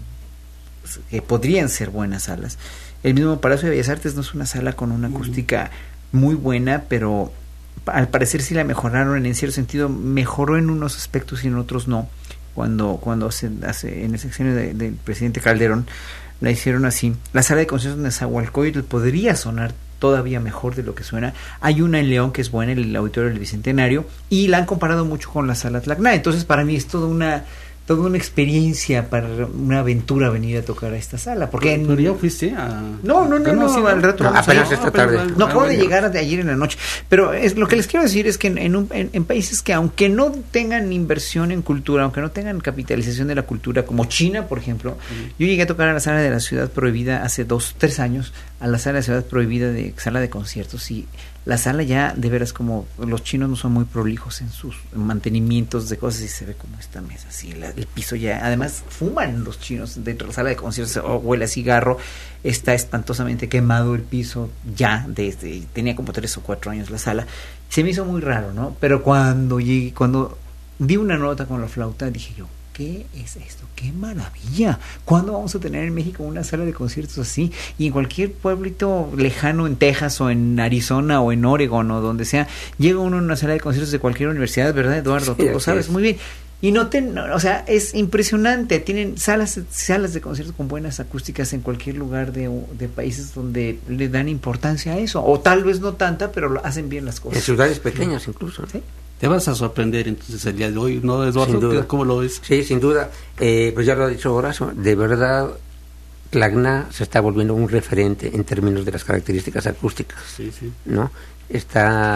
que podrían ser buenas salas. El mismo Palacio de Bellas Artes no es una sala con una acústica muy buena, pero al parecer sí la mejoraron, en cierto sentido mejoró en unos aspectos y en otros no. Cuando hace en el sexenio del presidente Calderón la hicieron así. La sala de conciertos de Nezahualcóyotl podría sonar todavía mejor de lo que suena. Hay una en León que es buena, el Auditorio del Bicentenario, y la han comparado mucho con la Sala Tlacná. Entonces para mí es toda una experiencia, para una aventura venir a tocar a esta sala, porque ¿Pero ya fuiste a...? No, al rato apenas esta tarde. No, acabo de llegar de ayer en la noche, pero lo que les quiero decir es que en países que aunque no tengan inversión en cultura, aunque no tengan capitalización de la cultura, como China, por ejemplo, yo llegué a tocar a la Sala de la Ciudad Prohibida hace 2-3 años, a la Sala de la Ciudad Prohibida de sala de conciertos, y la sala ya, de veras, como los chinos no son muy prolijos en sus mantenimientos de cosas, y se ve como esta mesa así, el piso ya, además fuman los chinos dentro de la sala de conciertos, huele a cigarro, está espantosamente quemado el piso ya, tenía como 3 o 4 años la sala, se me hizo muy raro, ¿no? Pero cuando di una nota con la flauta, dije yo, ¿qué es esto? ¡Qué maravilla! ¿Cuándo vamos a tener en México una sala de conciertos así? Y en cualquier pueblito lejano, en Texas o en Arizona o en Oregon o donde sea, llega uno a una sala de conciertos de cualquier universidad, ¿verdad, Eduardo? Sí, tú lo sabes muy bien. Y o sea, es impresionante. Tienen salas de conciertos con buenas acústicas en cualquier lugar de países donde le dan importancia a eso. O tal vez no tanta, pero lo hacen bien las cosas. En ciudades pequeñas incluso. ¿Sí? Te vas a sorprender entonces el día de hoy, ¿no, Eduardo? ¿Cómo lo ves? Sí, sin duda. Pues ya lo ha dicho Horacio, de verdad la CNA se está volviendo un referente en términos de las características acústicas. Sí. ¿No? Es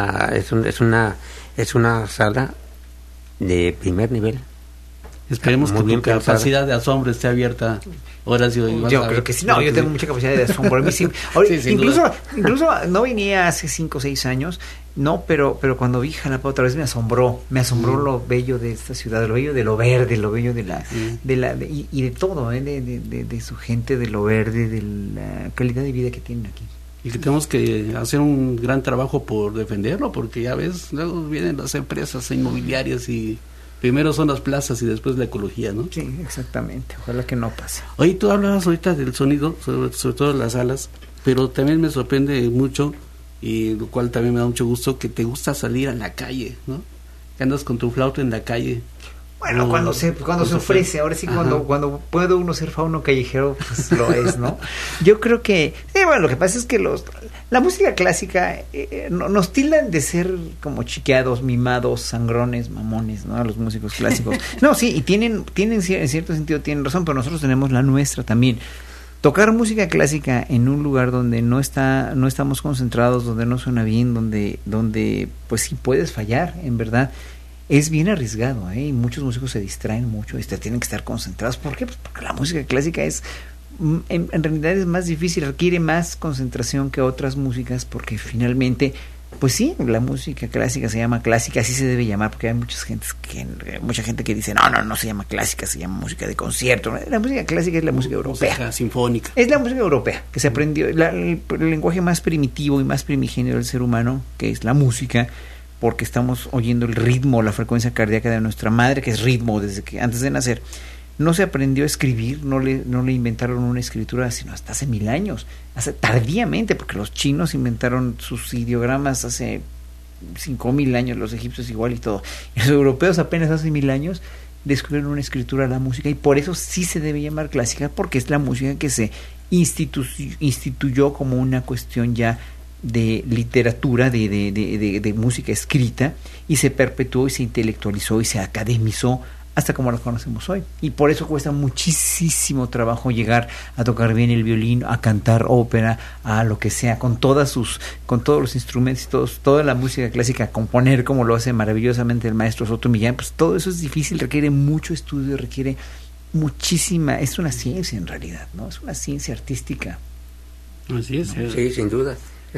una sala de primer nivel. Esperemos que tu capacidad de asombro esté abierta, Horacio. Yo creo que sí. No, yo tengo mucha capacidad de asombro. A mí sí. Incluso no venía hace 5 o 6 años, no, pero cuando vi Jalapa otra vez me asombró lo bello de esta ciudad, lo bello de lo verde, lo bello de y de todo, de su gente, de lo verde, de la calidad de vida que tienen aquí. Y que tenemos que hacer un gran trabajo por defenderlo, porque ya ves, luego vienen las empresas inmobiliarias y primero son las plazas y después la ecología, ¿no? Sí, exactamente. Ojalá que no pase. Oye, tú hablabas ahorita del sonido, sobre todo en las salas, pero también me sorprende mucho, y lo cual también me da mucho gusto, que te gusta salir a la calle, ¿no? Que andas con tu flauta en la calle. Bueno, cuando se ofrece, ahora sí, cuando puede uno ser fauno callejero, pues lo es, ¿no? Yo creo que, bueno, lo que pasa es que la música clásica nos tildan de ser como chiqueados, mimados, sangrones, mamones, ¿no? A los músicos clásicos. No, sí, y tienen en cierto sentido tienen razón, pero nosotros tenemos la nuestra también. Tocar música clásica en un lugar donde no estamos concentrados, donde no suena bien, donde pues sí puedes fallar, en verdad. Es bien arriesgado, y muchos músicos se distraen mucho, tienen que estar concentrados. ¿Por qué? Pues porque la música clásica en realidad es más difícil, requiere más concentración que otras músicas, porque finalmente, pues sí, la música clásica se llama clásica, así se debe llamar, porque hay mucha gente que dice, no se llama clásica, se llama música de concierto. La música clásica es la música europea. Música sinfónica. Es la música europea, que se aprendió, el lenguaje más primitivo y más primigenio del ser humano, que es la música, porque estamos oyendo el ritmo, la frecuencia cardíaca de nuestra madre, que es ritmo desde que antes de nacer. No se aprendió a escribir, no le inventaron una escritura sino hasta hace 1000 años, tardíamente, porque los chinos inventaron sus ideogramas hace 5000 años, los egipcios igual y todo. Y los europeos apenas hace 1000 años descubrieron una escritura a la música, y por eso sí se debe llamar clásica, porque es la música que se instituyó como una cuestión ya de literatura, de música escrita, y se perpetuó y se intelectualizó y se academizó hasta como la conocemos hoy. Y por eso cuesta muchísimo trabajo llegar a tocar bien el violín, a cantar ópera, a lo que sea, con todos los instrumentos y toda la música clásica, componer como lo hace maravillosamente el maestro Soto Millán. Pues todo eso es difícil, requiere mucho estudio, requiere muchísima, es una ciencia en realidad, ¿no? Es una ciencia artística. Así es. Sí, sin duda. Es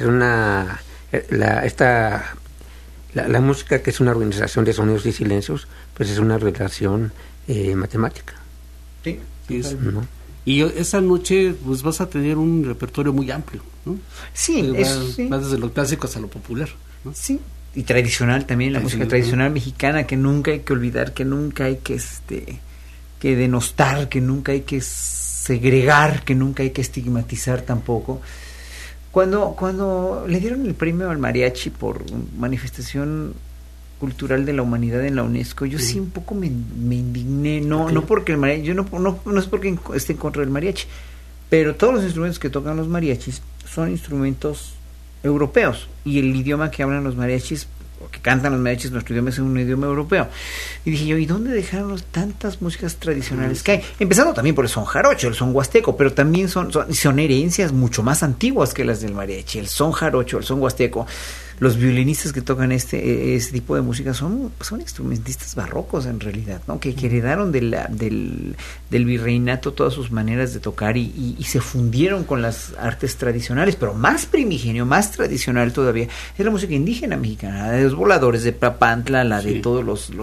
la música, que es una organización de sonidos y silencios, pues es una relación matemática. Sí, ¿no? Y esa noche pues vas a tener un repertorio muy amplio, ¿no? Sí, vas desde lo clásico hasta lo popular, ¿no? Sí, y tradicional también, la música tradicional mexicana, que nunca hay que olvidar, que nunca hay que denostar, que nunca hay que segregar, que nunca hay que estigmatizar tampoco. Cuando le dieron el premio al mariachi por manifestación cultural de la humanidad en la UNESCO, yo sí un poco me indigné, no porque el mariachi, yo no es porque esté en contra del mariachi, pero todos los instrumentos que tocan los mariachis son instrumentos europeos, y el idioma que hablan los mariachis, o que cantan los mariachis, nuestro idioma es un idioma europeo. Y dije yo, ¿y dónde dejaron tantas músicas tradicionales que hay? Empezando también por el son jarocho, el son huasteco, pero también son herencias mucho más antiguas que las del mariachi. El son jarocho, el son huasteco, los violinistas que tocan este tipo de música son instrumentistas barrocos en realidad, ¿no? Que heredaron del virreinato todas sus maneras de tocar y se fundieron con las artes tradicionales, pero más primigenio, más tradicional todavía es la música indígena mexicana, de los voladores de Papantla, la de todos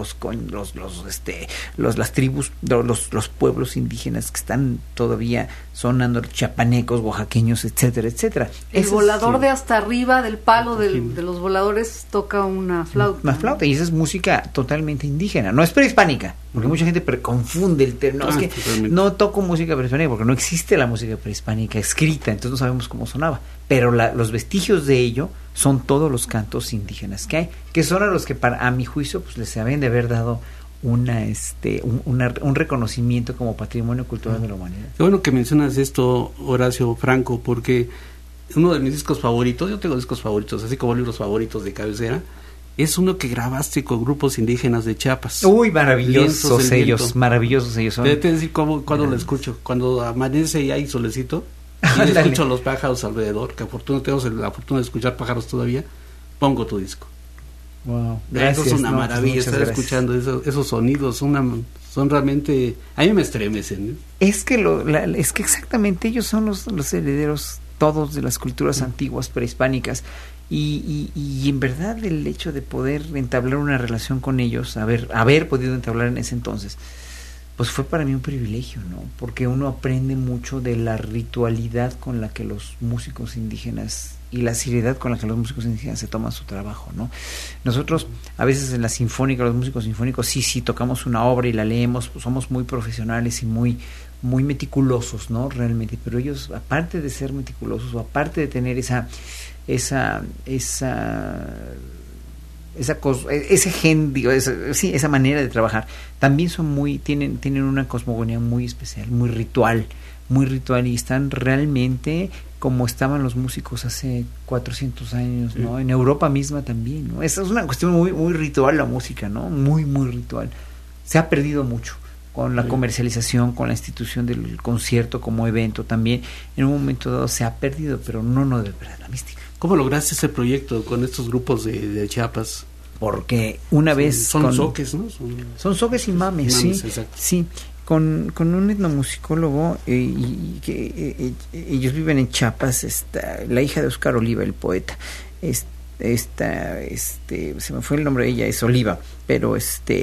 las tribus, los pueblos indígenas que están todavía sonando, chapanecos, oaxaqueños, etcétera, etcétera. El volador de hasta arriba del palo del los voladores toca una flauta. Una flauta, y esa es música totalmente indígena, no es prehispánica, porque mucha gente confunde el término. Es que no toco música prehispánica porque no existe la música prehispánica escrita, entonces no sabemos cómo sonaba. Pero los vestigios de ello son todos los cantos indígenas que hay, que son a los que, a mi juicio, pues les habían de haber dado un reconocimiento como patrimonio cultural de la humanidad. Qué bueno que mencionas esto, Horacio Franco, porque uno de mis discos favoritos, yo tengo discos favoritos, así como libros favoritos de cabecera, es uno que grabaste con grupos indígenas de Chiapas. Uy, maravillosos ellos, maravillosos ellos son. Te decir cuando lo escucho, cuando amanece y hay solecito, y escucho los pájaros alrededor, que tengo la fortuna de escuchar pájaros todavía, pongo tu disco. Wow, gracias. Eso es una maravilla, estar escuchando esos sonidos, son realmente, a mí me estremecen, ¿eh? Es que exactamente ellos son los herederos todos de las culturas antiguas prehispánicas, y en verdad el hecho de poder entablar una relación con ellos, haber podido entablar en ese entonces, pues fue para mí un privilegio, ¿no? Porque uno aprende mucho de la ritualidad con la que los músicos indígenas y la seriedad con la que los músicos indígenas se toman su trabajo, ¿no? Nosotros a veces en la sinfónica, los músicos sinfónicos, sí tocamos una obra y la leemos, pues somos muy profesionales y muy meticulosos, ¿no? Realmente, pero ellos, aparte de ser meticulosos, o aparte de tener esa manera de trabajar, también tienen una cosmogonía muy especial, muy ritual, y están realmente como estaban los músicos hace 400 años, ¿no? En Europa misma también, ¿no? Esa es una cuestión muy, muy ritual, la música, ¿no? Muy, muy ritual. Se ha perdido mucho con la comercialización, con la institución del concierto como evento también. En un momento dado se ha perdido, pero no debe perder la mística. ¿Cómo lograste ese proyecto con estos grupos de Chiapas? Porque una vez... Son soques, ¿no? Son soques y mames, sí. Exacto. Sí, con un etnomusicólogo, y que ellos viven en Chiapas, la hija de Oscar Oliva, el poeta. Se me fue el nombre de ella, es Oliva, pero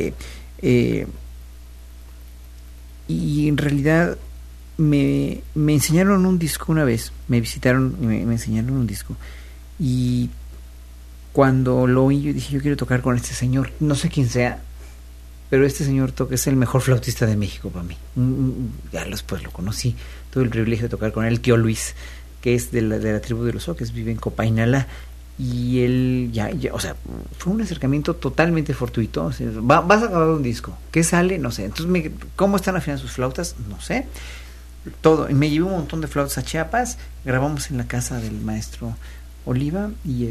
y en realidad me enseñaron un disco una vez, me visitaron y me enseñaron un disco, y cuando lo oí yo dije, yo quiero tocar con este señor, no sé quién sea, pero este señor es el mejor flautista de México para mí. Ya después lo conocí, tuve el privilegio de tocar con él, el tío Luis, que es de la tribu de los Soques, vive en Copainalá, y él o sea, fue un acercamiento totalmente fortuito. O sea, vas a grabar un disco, ¿qué sale? No sé. Entonces, ¿cómo están afinando sus flautas? No sé. Todo, y me llevé un montón de flautas a Chiapas, grabamos en la casa del maestro Oliva, y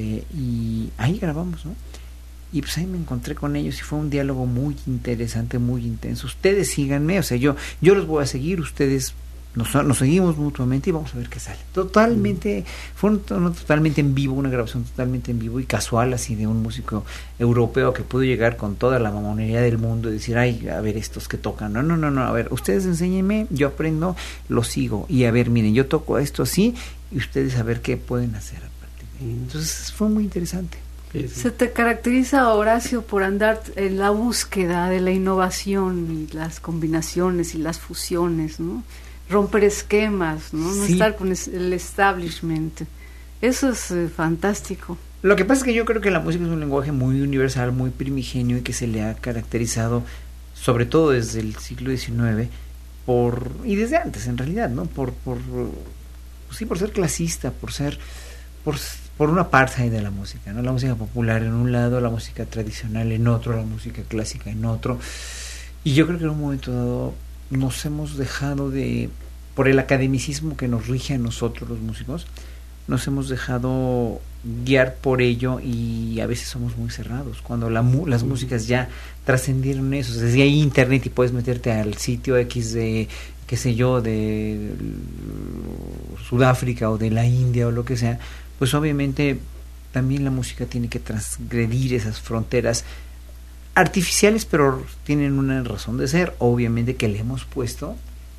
ahí grabamos, ¿no? Y pues ahí me encontré con ellos y fue un diálogo muy interesante, muy intenso. Ustedes síganme, o sea, yo los voy a seguir, ustedes nos seguimos mutuamente y vamos a ver qué sale. Totalmente, fue totalmente en vivo, una grabación totalmente en vivo y casual, así de un músico europeo que pudo llegar con toda la mamonería del mundo y decir, ay, a ver estos que tocan, no, a ver, ustedes enséñenme, yo aprendo, lo sigo, y a ver, miren, yo toco esto así y ustedes a ver qué pueden hacer a partir de ahí. Entonces fue muy interesante. Se te caracteriza, Horacio, por andar en la búsqueda de la innovación y las combinaciones y las fusiones, ¿no? Romper esquemas, ¿no? No estar con el establishment. Eso es fantástico. Lo que pasa es que yo creo que la música es un lenguaje muy universal, muy primigenio, y que se le ha caracterizado, sobre todo desde el siglo XIX, y desde antes en realidad, ¿no? Por ser clasista, por una parte de la música, ¿no? La música popular en un lado, la música tradicional en otro, la música clásica en otro. Y yo creo que en un momento dado nos hemos dejado por el academicismo que nos rige a nosotros los músicos, nos hemos dejado guiar por ello, y a veces somos muy cerrados cuando las músicas ya trascendieron eso. O sea, si hay internet y puedes meterte al sitio X de, qué sé yo, de Sudáfrica o de la India o lo que sea, pues obviamente también la música tiene que transgredir esas fronteras artificiales, pero tienen una razón de ser, obviamente, que le hemos puesto,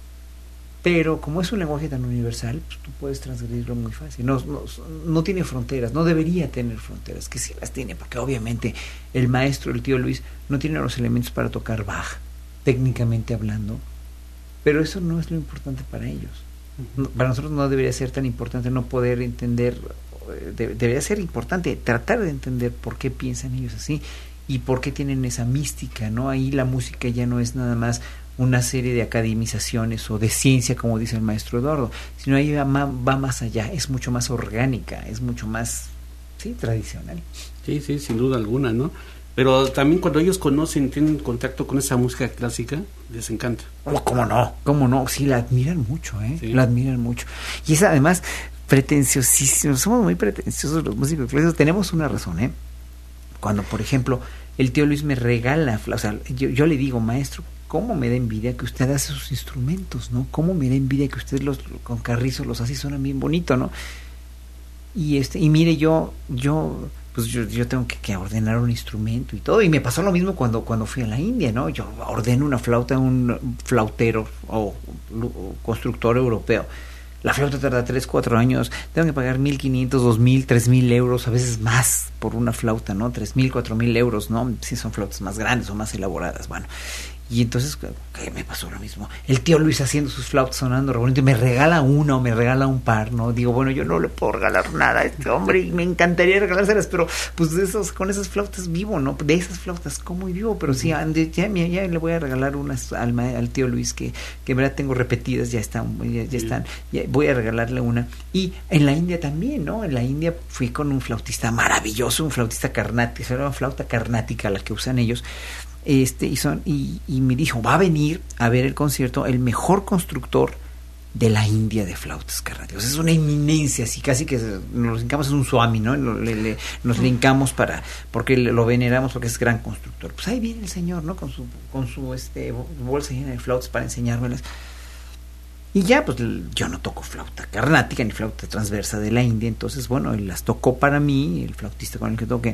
pero como es un lenguaje tan universal, pues tú puedes transgredirlo muy fácil. No tiene fronteras, no debería tener fronteras, que sí las tiene, porque obviamente el maestro, el tío Luis, no tiene los elementos para tocar Bach, técnicamente hablando, pero eso no es lo importante para ellos. Para nosotros no debería ser tan importante no poder entender debería ser importante tratar de entender por qué piensan ellos así y por qué tienen esa mística, ¿no? Ahí la música ya no es nada más una serie de academizaciones o de ciencia, como dice el maestro Eduardo, sino ahí va más allá, es mucho más orgánica, es mucho más, sí, tradicional. Sí, sin duda alguna, ¿no? Pero también cuando ellos tienen contacto con esa música clásica, les encanta. Oh, ¿cómo no? Sí, la admiran mucho, Sí. La admiran mucho. Y es además pretenciosísimo, somos muy pretenciosos los músicos clásicos, tenemos una razón, Cuando, por ejemplo, el tío Luis me regala, o sea, yo le digo, maestro, ¿cómo me da envidia que usted hace sus instrumentos, ¿no? ¿Cómo me da envidia que usted con carrizo los hace y suenan bien bonito, ¿no? Y mire, yo tengo que ordenar un instrumento y todo, y me pasó lo mismo cuando fui a la India, ¿no? Yo ordeno una flauta a un flautero o constructor europeo. La flauta tarda 3-4 años, tengo que pagar 1.500, 2.000, 3.000 euros, a veces más por una flauta, ¿no? 3.000, 4.000 euros, ¿no? Si son flautas más grandes o más elaboradas, bueno. Y entonces, ¿qué me pasó lo mismo? El tío Luis haciendo sus flautas sonando re bonito, y me regala una o me regala un par, ¿no? Digo, bueno, yo no le puedo regalar nada a este hombre y me encantaría regalárselas, pero pues con esas flautas vivo, ¿no? De esas flautas como y vivo, pero sí, ya le voy a regalar unas al tío Luis que en verdad tengo repetidas, ya están, ya voy a regalarle una. Y en la India también, ¿no? En la India fui con un flautista maravilloso, un flautista carnático, era una flauta carnática la que usan ellos. Y me dijo, va a venir a ver el concierto el mejor constructor de la India de flautas carnáticas. Es una eminencia, así casi que nos hincamos, es un swami, ¿no? Nos le hincamos porque lo veneramos porque es gran constructor. Pues ahí viene el señor, ¿no? Con su bolsa llena de flautas para enseñármelas. Y ya, pues yo no toco flauta carnática ni flauta transversa de la India, entonces, bueno, él las tocó para mí, el flautista con el que toqué.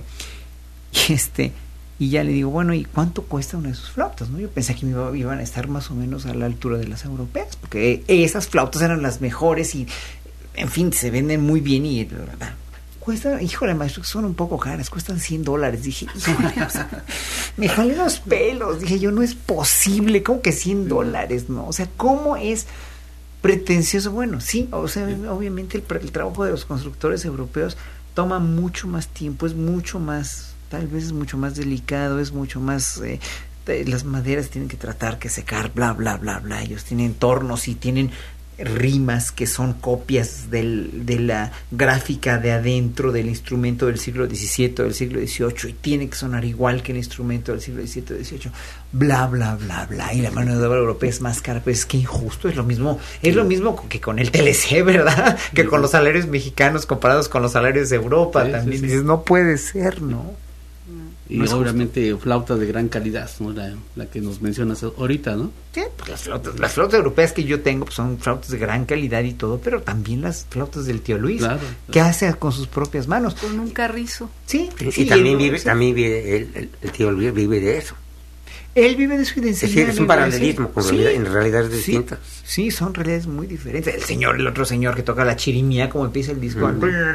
Y ya le digo, bueno, ¿y cuánto cuesta una de sus flautas? ¿No? Yo pensé que iban a estar más o menos a la altura de las europeas, porque esas flautas eran las mejores y, en fin, se venden muy bien y cuesta, híjole, maestro, que son un poco caras, cuestan $100. Dije, híjole, o sea, me jalé los pelos. Dije yo, no es posible, ¿cómo que $100? ¿No? O sea, ¿cómo es pretencioso? Bueno, sí, o sea, obviamente el trabajo de los constructores europeos toma mucho más tiempo, es mucho más, tal vez es mucho más delicado, es mucho más, las maderas tienen que tratar que secar, bla, bla, bla, bla, ellos tienen tornos y tienen rimas que son copias de la gráfica de adentro del instrumento del siglo XVII o del siglo XVIII y tiene que sonar igual que el instrumento del siglo XVII o XVIII, bla, bla, bla, bla, y la mano de obra europea es más cara, pues es que injusto, es lo mismo que con el TLC, ¿verdad? Que con los salarios mexicanos comparados con los salarios de Europa, también dices, no puede ser, ¿no? Y no obviamente justo. Flautas de gran calidad, ¿no? La que nos mencionas ahorita, ¿no? Sí, pues las flautas europeas que yo tengo pues son flautas de gran calidad y todo, pero también las flautas del tío Luis, claro. Que hace con sus propias manos. Con un carrizo. Sí. Y también vive el tío Luis vive de eso. Él vive de su enseñanza. Es un paralelismo, en realidades distintas. Sí, son realidades muy diferentes. El otro señor que toca la chirimía, como empieza el disco.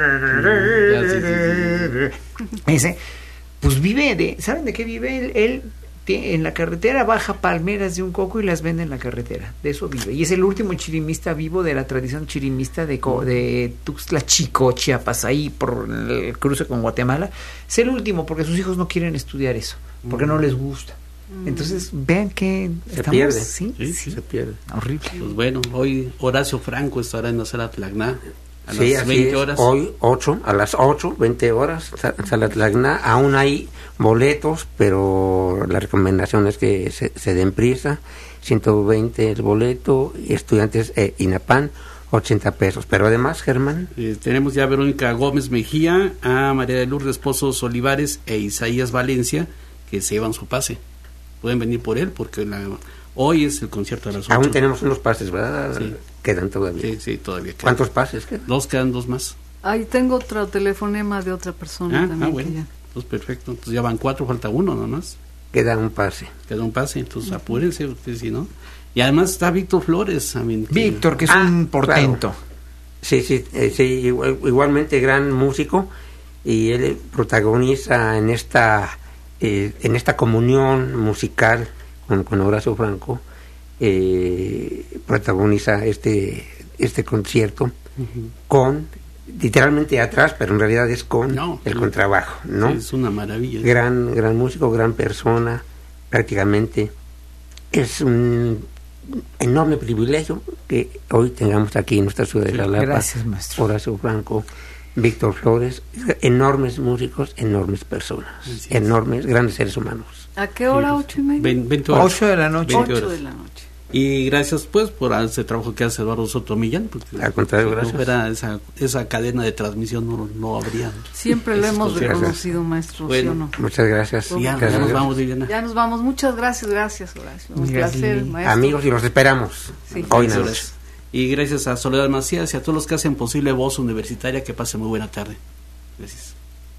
Ese, pues vive ¿saben de qué vive? Él en la carretera baja palmeras de un coco y las vende en la carretera. De eso vive. Y es el último chirimista vivo de la tradición chirimista de Tuxtla Chico, Chiapas, ahí por el cruce con Guatemala. Es el último porque sus hijos no quieren estudiar eso, porque no les gusta. Entonces, vean que se pierde. Sí, se pierde. Horrible. Pues bueno, hoy Horacio Franco estará en la Sala Tlacná a las 20 horas. Hoy a las 8, 20 horas, Sala Tlacná. Aún hay boletos, pero la recomendación es que se den prisa. 120 el boleto, y estudiantes INAPAN, 80 pesos. Pero además, Germán, tenemos ya a Verónica Gómez Mejía, a María de Lourdes Pozos Olivares e Isaías Valencia, que se llevan su pase. Pueden venir por él porque hoy es el concierto a las 8. Aún tenemos unos pases, ¿verdad? Sí. Quedan todavía. Sí, todavía quedan. ¿Cuántos pases quedan? Quedan 2 más. Ahí tengo otro telefonema de otra persona también. Bueno, pues perfecto. Entonces ya van 4, falta 1 nomás. Queda un pase, entonces apúrense ustedes, si no. Y además está Víctor Flores también. Víctor, que es un portento. Claro. Sí, igualmente gran músico, y él protagoniza en esta comunión musical con Horacio Franco, protagoniza este concierto con literalmente atrás, pero en realidad es con el contrabajo, ¿no? Sí, es una maravilla. Gran músico, gran persona, prácticamente. Es un enorme privilegio que hoy tengamos aquí en nuestra ciudad de Jalapa. Gracias, maestro. Horacio Franco, Víctor Flores, enormes músicos, enormes personas, enormes, grandes seres humanos. ¿A qué hora? 8:30. 20 horas. 8 de la noche. 8 de la noche. Y gracias pues por ese trabajo que hace Eduardo Soto Millán, porque al contrario, gracias. Si no fuera esa cadena de transmisión no habría. Siempre lo hemos reconocido, maestro. Bueno, ¿sí o no? Muchas gracias. Ya nos vamos, Viviana. Ya nos vamos. Muchas gracias, Horacio. Un placer, maestro. Amigos, y los esperamos hoy en la noche. Y gracias a Soledad Macías y a todos los que hacen posible Voz Universitaria. Que pasen muy buena tarde. Gracias.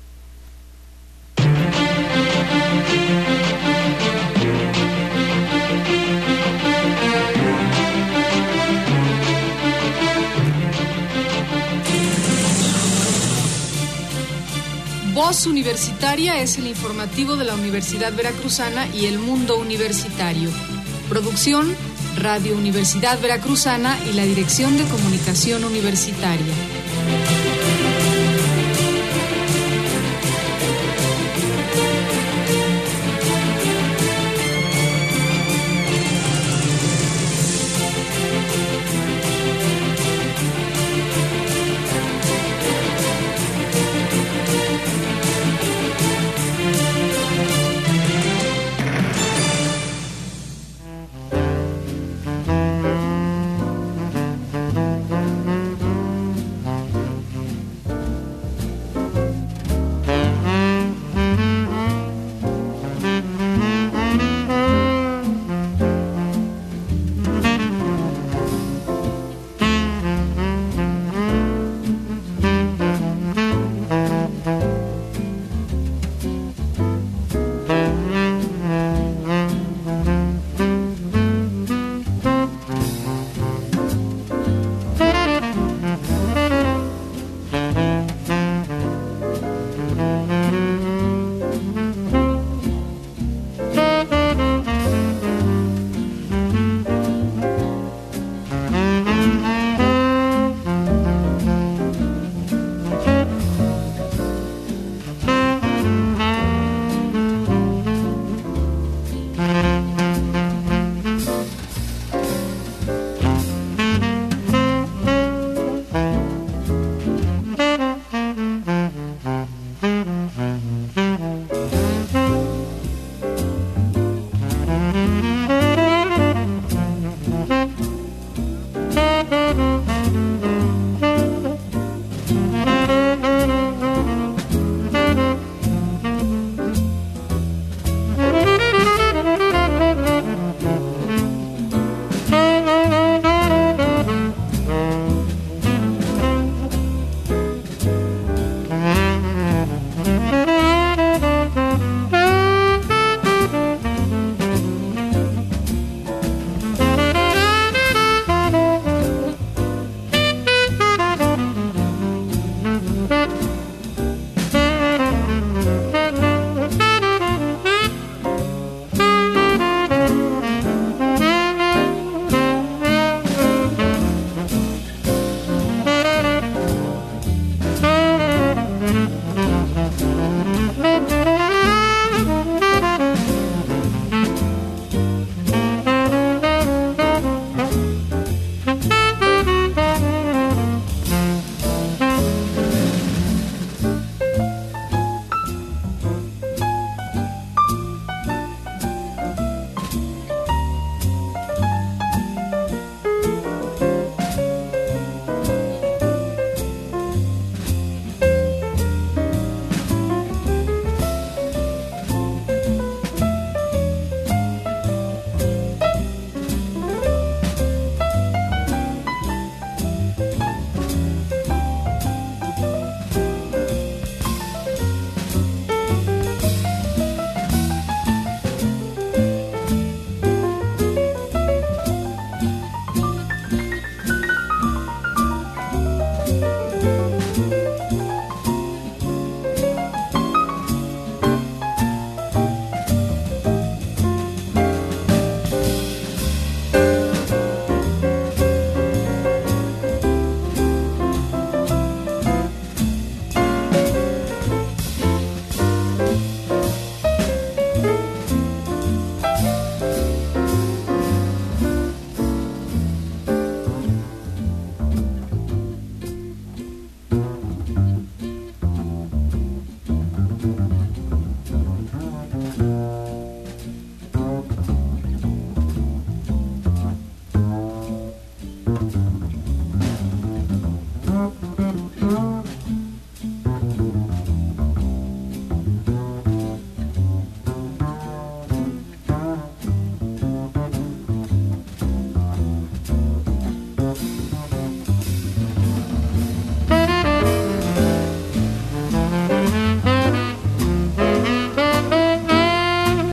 Voz Universitaria es el informativo de la Universidad Veracruzana y el mundo universitario. Producción, Radio Universidad Veracruzana y la Dirección de Comunicación Universitaria.